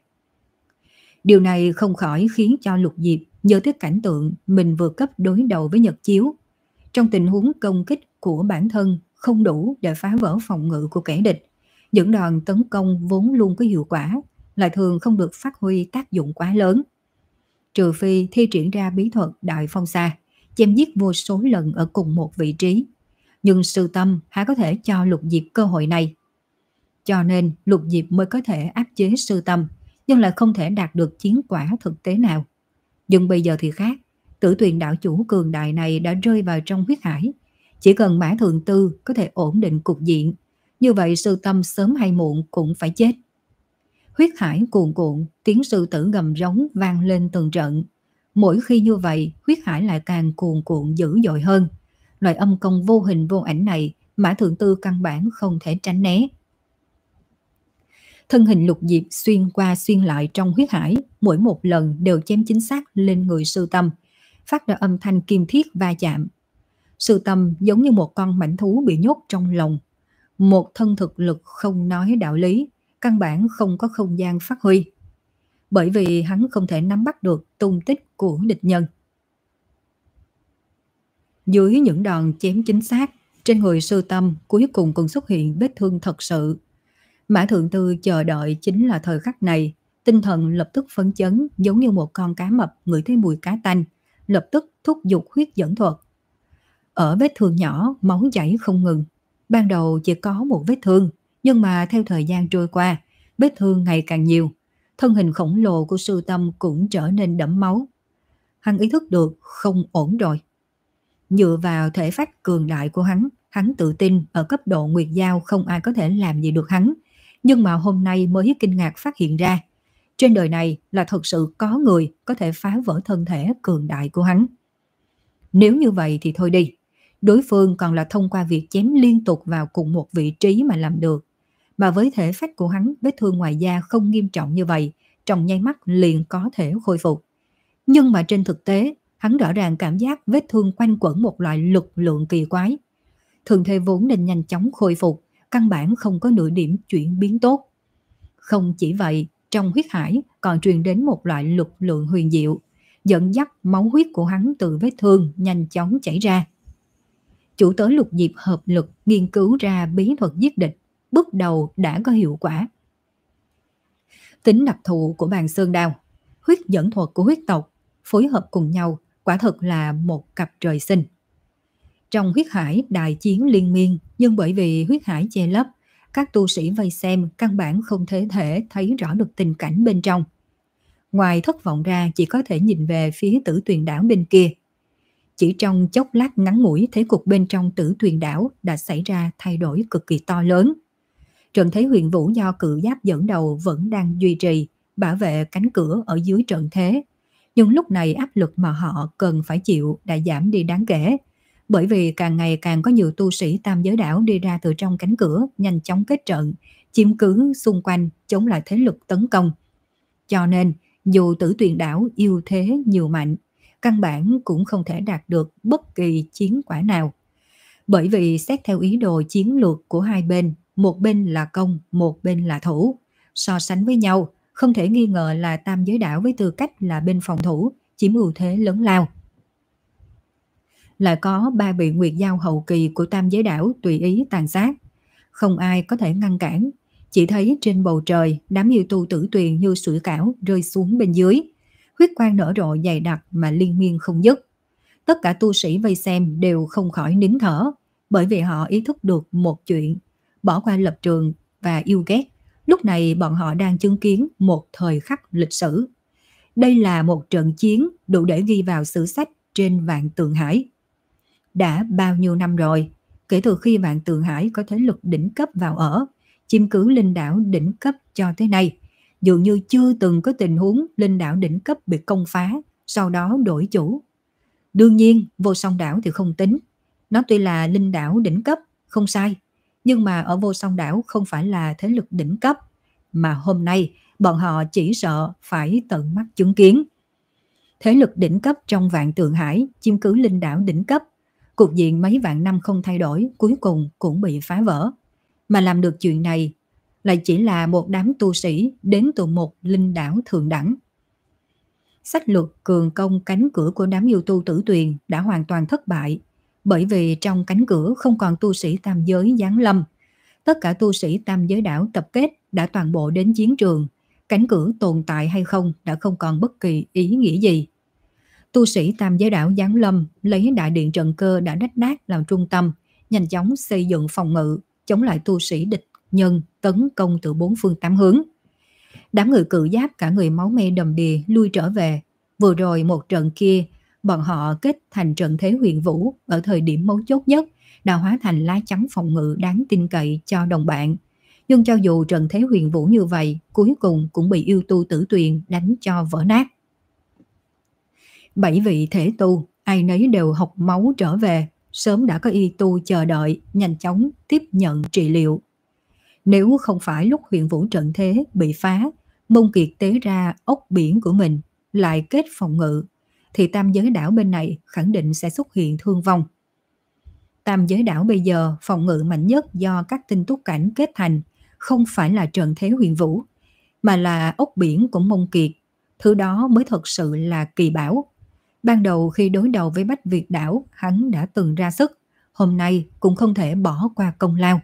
Điều này không khỏi khiến cho Lục Diệp nhớ tới cảnh tượng mình vừa cấp đối đầu với Nhật Chiếu. Trong tình huống công kích của bản thân không đủ để phá vỡ phòng ngự của kẻ địch, những đòn tấn công vốn luôn có hiệu quả lại thường không được phát huy tác dụng quá lớn. Trừ phi thi triển ra bí thuật Đại Phong Sa, chém giết vô số lần ở cùng một vị trí. Nhưng Sư Tâm há có thể cho Lục Diệp cơ hội này. Cho nên Lục Diệp mới có thể áp chế Sư Tâm, nhưng lại không thể đạt được chiến quả thực tế nào. Nhưng bây giờ thì khác, Tử Tuyền đạo chủ cường đại này đã rơi vào trong huyết hải. Chỉ cần Mã Thượng Tư có thể ổn định cục diện, như vậy Sư Tâm sớm hay muộn cũng phải chết. Huyết hải cuồn cuộn, tiếng sư tử gầm rống vang lên từng trận. Mỗi khi như vậy, huyết hải lại càng cuồn cuộn dữ dội hơn. Loại âm công vô hình vô ảnh này, Mã Thượng Tư căn bản không thể tránh né. Thân hình Lục Diệp xuyên qua xuyên lại trong huyết hải, mỗi một lần đều chém chính xác lên người Sư Tâm, phát ra âm thanh kim thiết va chạm. Sư Tâm giống như một con mãnh thú bị nhốt trong lồng, một thân thực lực không nói đạo lý, căn bản không có không gian phát huy. Bởi vì hắn không thể nắm bắt được tung tích của địch nhân. Dưới những đòn chém chính xác, trên người Sư Tâm cuối cùng còn xuất hiện vết thương thật sự. Mã Thượng Tư chờ đợi chính là thời khắc này, tinh thần lập tức phấn chấn giống như một con cá mập ngửi thấy mùi cá tanh, lập tức thúc giục huyết dẫn thuật. Ở vết thương nhỏ, máu chảy không ngừng. Ban đầu chỉ có một vết thương, nhưng mà theo thời gian trôi qua, vết thương ngày càng nhiều. Thân hình khổng lồ của Sư Tâm cũng trở nên đẫm máu. Hắn ý thức được không ổn rồi. Dựa vào thể phách cường đại của hắn, hắn tự tin ở cấp độ Nguyệt Giao không ai có thể làm gì được hắn. Nhưng mà hôm nay mới kinh ngạc phát hiện ra, trên đời này là thật sự có người có thể phá vỡ thân thể cường đại của hắn. Nếu như vậy thì thôi đi, đối phương còn là thông qua việc chém liên tục vào cùng một vị trí mà làm được. Mà với thể phách của hắn, vết thương ngoài da không nghiêm trọng như vậy, trong nháy mắt liền có thể khôi phục. Nhưng mà trên thực tế, hắn rõ ràng cảm giác vết thương quanh quẩn một loại lực lượng kỳ quái. Thường thế vốn nên nhanh chóng khôi phục, căn bản không có nửa điểm chuyển biến tốt. Không chỉ vậy, trong huyết hải còn truyền đến một loại lực lượng huyền diệu, dẫn dắt máu huyết của hắn từ vết thương nhanh chóng chảy ra. Chủ tớ Lục Diệp hợp lực nghiên cứu ra bí thuật giết địch, bước đầu đã có hiệu quả. Tính đặc thù của bàn sơn đao, huyết dẫn thuật của huyết tộc phối hợp cùng nhau, quả thực là một cặp trời sinh. Trong huyết hải đại chiến liên miên, nhưng bởi vì huyết hải che lấp, các tu sĩ vây xem căn bản không thể thể thấy rõ được tình cảnh bên trong. Ngoài thất vọng ra, chỉ có thể nhìn về phía Tử Tuyền đảo bên kia. Chỉ trong chốc lát ngắn ngủi, thế cục bên trong Tử Tuyền đảo đã xảy ra thay đổi cực kỳ to lớn. Trận thế huyền vũ do Cự Giáp dẫn đầu vẫn đang duy trì, bảo vệ cánh cửa ở dưới trận thế. Nhưng lúc này áp lực mà họ cần phải chịu đã giảm đi đáng kể. Bởi vì càng ngày càng có nhiều tu sĩ tam giới đảo đi ra từ trong cánh cửa, nhanh chóng kết trận, chiếm cứ xung quanh, chống lại thế lực tấn công. Cho nên, dù Tử Tuyền đảo yêu thế nhiều mạnh, căn bản cũng không thể đạt được bất kỳ chiến quả nào. Bởi vì xét theo ý đồ chiến lược của hai bên, một bên là công, một bên là thủ. So sánh với nhau, không thể nghi ngờ là tam giới đảo với tư cách là bên phòng thủ, chiếm ưu thế lớn lao. Lại có ba vị nguyệt giao hậu kỳ của tam giới đảo tùy ý tàn sát. Không ai có thể ngăn cản. Chỉ thấy trên bầu trời, đám yêu tu Tử Tuyền như sủi cảo rơi xuống bên dưới. Huyết quang nở rộ dày đặc mà liên miên không dứt. Tất cả tu sĩ vây xem đều không khỏi nín thở, bởi vì họ ý thức được một chuyện, bỏ qua lập trường và yêu ghét. Lúc này bọn họ đang chứng kiến một thời khắc lịch sử. Đây là một trận chiến đủ để ghi vào sử sách trên Vạn Tượng Hải. Đã bao nhiêu năm rồi, kể từ khi Vạn Tượng Hải có thế lực đỉnh cấp vào ở, chiếm cứ linh đảo đỉnh cấp cho tới nay, dường như chưa từng có tình huống linh đảo đỉnh cấp bị công phá, sau đó đổi chủ. Đương nhiên, Vô Song đảo thì không tính. Nó tuy là linh đảo đỉnh cấp, không sai, nhưng mà ở Vô Song đảo không phải là thế lực đỉnh cấp, mà hôm nay bọn họ chỉ sợ phải tận mắt chứng kiến. Thế lực đỉnh cấp trong Vạn Tượng Hải chiếm cứ linh đảo đỉnh cấp, cục diện mấy vạn năm không thay đổi cuối cùng cũng bị phá vỡ. Mà làm được chuyện này lại chỉ là một đám tu sĩ đến từ một linh đảo thượng đẳng. Sách lược cường công cánh cửa của đám yêu tu Tử Tuyền đã hoàn toàn thất bại, bởi vì trong cánh cửa không còn tu sĩ tam giới giáng lâm. Tất cả tu sĩ tam giới đảo tập kết đã toàn bộ đến chiến trường, cánh cửa tồn tại hay không đã không còn bất kỳ ý nghĩa gì. Tu sĩ tam giới đảo giáng lâm lấy đại điện trận cơ đã rách nát làm trung tâm, nhanh chóng xây dựng phòng ngự, chống lại tu sĩ địch nhân tấn công từ bốn phương tám hướng. Đám người cự giáp cả người máu me đầm đìa lui trở về. Vừa rồi một trận kia, bọn họ kết thành trận thế huyền vũ ở thời điểm mấu chốt nhất, đã hóa thành lá chắn phòng ngự đáng tin cậy cho đồng bạn. Nhưng cho dù trận thế huyền vũ như vậy, cuối cùng cũng bị yêu tu Tử Tuyền đánh cho vỡ nát. Bảy vị thể tu, ai nấy đều học máu trở về, sớm đã có y tu chờ đợi, nhanh chóng tiếp nhận trị liệu. Nếu không phải lúc huyền vũ trận thế bị phá, Mông Kiệt tế ra ốc biển của mình, lại kết phòng ngự, thì tam giới đảo bên này khẳng định sẽ xuất hiện thương vong. Tam giới đảo bây giờ phòng ngự mạnh nhất do các tinh túc cảnh kết thành, không phải là trận thế huyền vũ, mà là ốc biển của Mông Kiệt. Thứ đó mới thật sự là kỳ bảo. Ban đầu khi đối đầu với Bách Việt đảo, hắn đã từng ra sức, hôm nay cũng không thể bỏ qua công lao.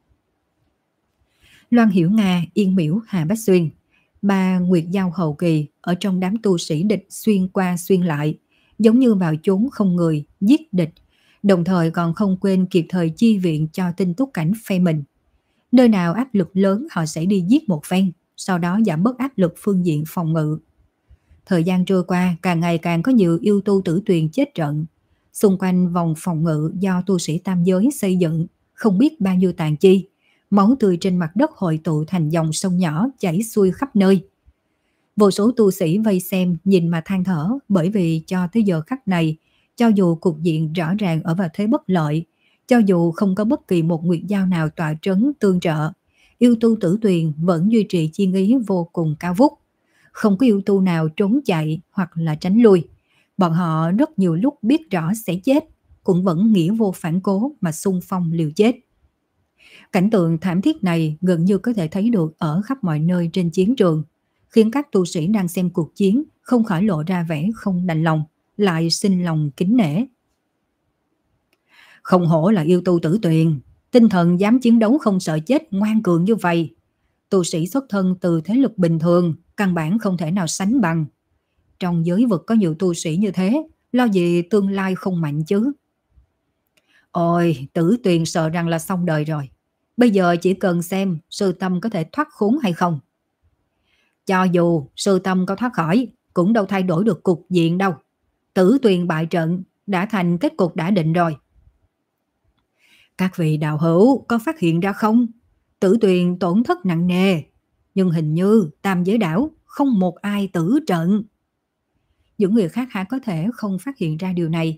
Loan Hiểu Nga, Yên Miễu, Hà Bách Xuyên, ba nguyệt giao hậu kỳ ở trong đám tu sĩ địch xuyên qua xuyên lại, giống như vào chốn không người, giết địch, đồng thời còn không quên kịp thời chi viện cho tinh túc cảnh phe mình. Nơi nào áp lực lớn họ sẽ đi giết một phen, sau đó giảm bớt áp lực phương diện phòng ngự. Thời gian trôi qua, càng ngày càng có nhiều yêu tu Tử Tuyền chết trận. Xung quanh vòng phòng ngự do tu sĩ tam giới xây dựng, không biết bao nhiêu tàn chi. Máu tươi trên mặt đất hội tụ thành dòng sông nhỏ chảy xuôi khắp nơi. Vô số tu sĩ vây xem nhìn mà than thở, bởi vì cho tới giờ khắc này, cho dù cục diện rõ ràng ở vào thế bất lợi, cho dù không có bất kỳ một nguyệt giao nào tọa trấn tương trợ, yêu tu Tử Tuyền vẫn duy trì chiên ý vô cùng cao vút. Không có yêu tu nào trốn chạy hoặc là tránh lui. Bọn họ rất nhiều lúc biết rõ sẽ chết, cũng vẫn nghĩa vô phản cố mà xung phong liều chết. Cảnh tượng thảm thiết này gần như có thể thấy được ở khắp mọi nơi trên chiến trường, khiến các tu sĩ đang xem cuộc chiến không khỏi lộ ra vẻ không đành lòng, lại sinh lòng kính nể. Không hổ là yêu tu Tử Tuyền, tinh thần dám chiến đấu không sợ chết ngoan cường như vậy. Tu sĩ xuất thân từ thế lực bình thường, căn bản không thể nào sánh bằng. Trong giới vực có nhiều tu sĩ như thế, lo gì tương lai không mạnh chứ. Ôi, Tử Tuyền sợ rằng là xong đời rồi. Bây giờ chỉ cần xem Sư Tâm có thể thoát khốn hay không. Cho dù Sư Tâm có thoát khỏi, cũng đâu thay đổi được cục diện đâu. Tử Tuyền bại trận đã thành kết cục đã định rồi. Các vị đạo hữu có phát hiện ra không? Tử Tuyền tổn thất nặng nề, nhưng hình như tam giới đảo không một ai tử trận. Những người khác há có thể không phát hiện ra điều này,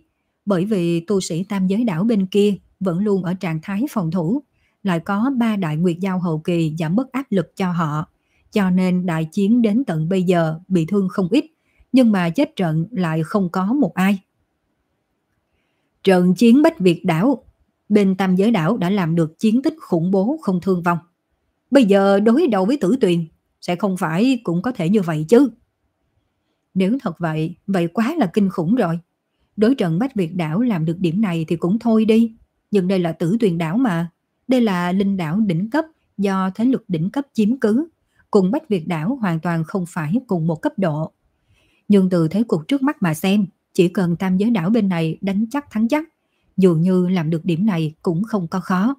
Bởi vì tu sĩ tam giới đảo bên kia vẫn luôn ở trạng thái phòng thủ, lại có ba đại nguyệt giao hậu kỳ giảm bớt áp lực cho họ, cho nên đại chiến đến tận bây giờ bị thương không ít, nhưng mà chết trận lại không có một ai. Trận chiến Bách Việt đảo, bên tam giới đảo đã làm được chiến tích khủng bố không thương vong. Bây giờ đối đầu với Tử Tuyền, sẽ không phải cũng có thể như vậy chứ? Nếu thật vậy, vậy quá là kinh khủng rồi. Đối trận Bách Việt đảo làm được điểm này thì cũng thôi đi. Nhưng đây là Tử Tuyền đảo mà. Đây là linh đảo đỉnh cấp do thế lực đỉnh cấp chiếm cứ. Cùng Bách Việt đảo hoàn toàn không phải cùng một cấp độ. Nhưng từ thế cục trước mắt mà xem, chỉ cần tam giới đảo bên này đánh chắc thắng chắc, dường như làm được điểm này cũng không có khó.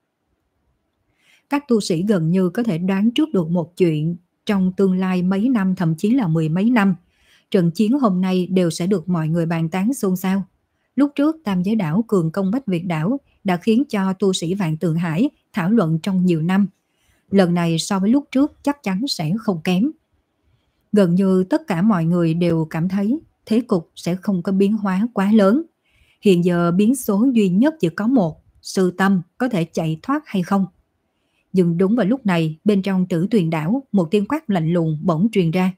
Các tu sĩ gần như có thể đoán trước được một chuyện trong tương lai mấy năm, thậm chí là mười mấy năm. Trận chiến hôm nay đều sẽ được mọi người bàn tán xôn xao. Lúc trước tam giới đảo cường công Bách Việt đảo đã khiến cho tu sĩ Vạn Tượng Hải thảo luận trong nhiều năm. Lần này so với lúc trước chắc chắn sẽ không kém. Gần như tất cả mọi người đều cảm thấy thế cục sẽ không có biến hóa quá lớn. Hiện giờ biến số duy nhất chỉ có một, Sư Tâm có thể chạy thoát hay không. Nhưng đúng vào lúc này, bên trong Tử Tuyền đảo, một tiếng quát lạnh lùng bỗng truyền ra.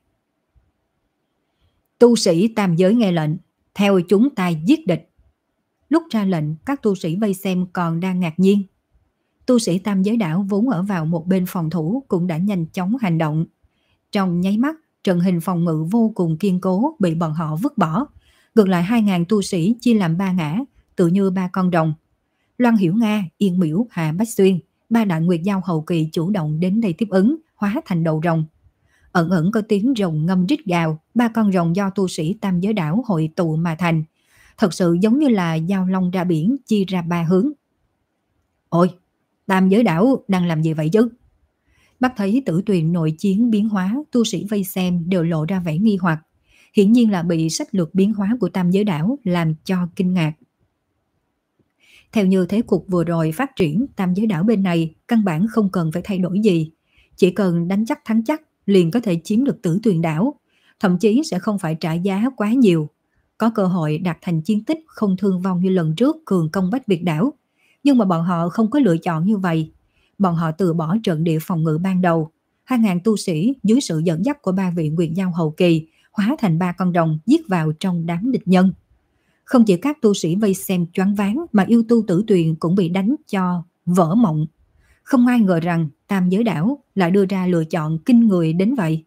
Tu sĩ tam giới nghe lệnh, theo chúng ta giết địch. Lúc ra lệnh, các tu sĩ vây xem còn đang ngạc nhiên. Tu sĩ tam giới đảo vốn ở vào một bên phòng thủ cũng đã nhanh chóng hành động. Trong nháy mắt, trận hình phòng ngự vô cùng kiên cố bị bọn họ vứt bỏ. Ngược lại hai ngàn tu sĩ chia làm ba ngã, tự như ba con rồng. Loan Hiểu Nga, Yên Miễu, Hạ Bách Xuyên, ba đại nguyệt giao hậu kỳ chủ động đến đây tiếp ứng, hóa thành đầu rồng. Ẩn ẩn có tiếng rồng ngâm rít gào, ba con rồng do tu sĩ tam giới đảo hội tụ mà thành. Thật sự giống như là giao long ra biển, chia ra ba hướng. Ôi, tam giới đảo đang làm gì vậy chứ? Bắt thấy Tử Tuyền nội chiến biến hóa, tu sĩ vây xem đều lộ ra vẻ nghi hoặc. Hiển nhiên là bị sách lược biến hóa của tam giới đảo làm cho kinh ngạc. Theo như thế cục vừa rồi phát triển, tam giới đảo bên này căn bản không cần phải thay đổi gì. Chỉ cần đánh chắc thắng chắc liền có thể chiếm được Tử Tuyền đảo. Thậm chí sẽ không phải trả giá quá nhiều. Có cơ hội đạt thành chiến tích không thương vong như lần trước cường công Bách Việt đảo. Nhưng mà bọn họ không có lựa chọn như vậy. Bọn họ từ bỏ trận địa phòng ngự ban đầu. Hai ngàn tu sĩ dưới sự dẫn dắt của ba vị nguyệt giao hậu kỳ hóa thành ba con rồng giết vào trong đám địch nhân. Không chỉ các tu sĩ vây xem choáng váng mà yêu tu Tử Tuyền cũng bị đánh cho vỡ mộng. Không ai ngờ rằng tam giới đảo lại đưa ra lựa chọn kinh người đến vậy.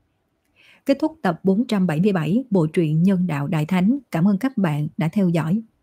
Kết thúc tập bốn trăm bảy mươi bảy bộ truyện Nhân đạo Đại Thánh. Cảm ơn các bạn đã theo dõi.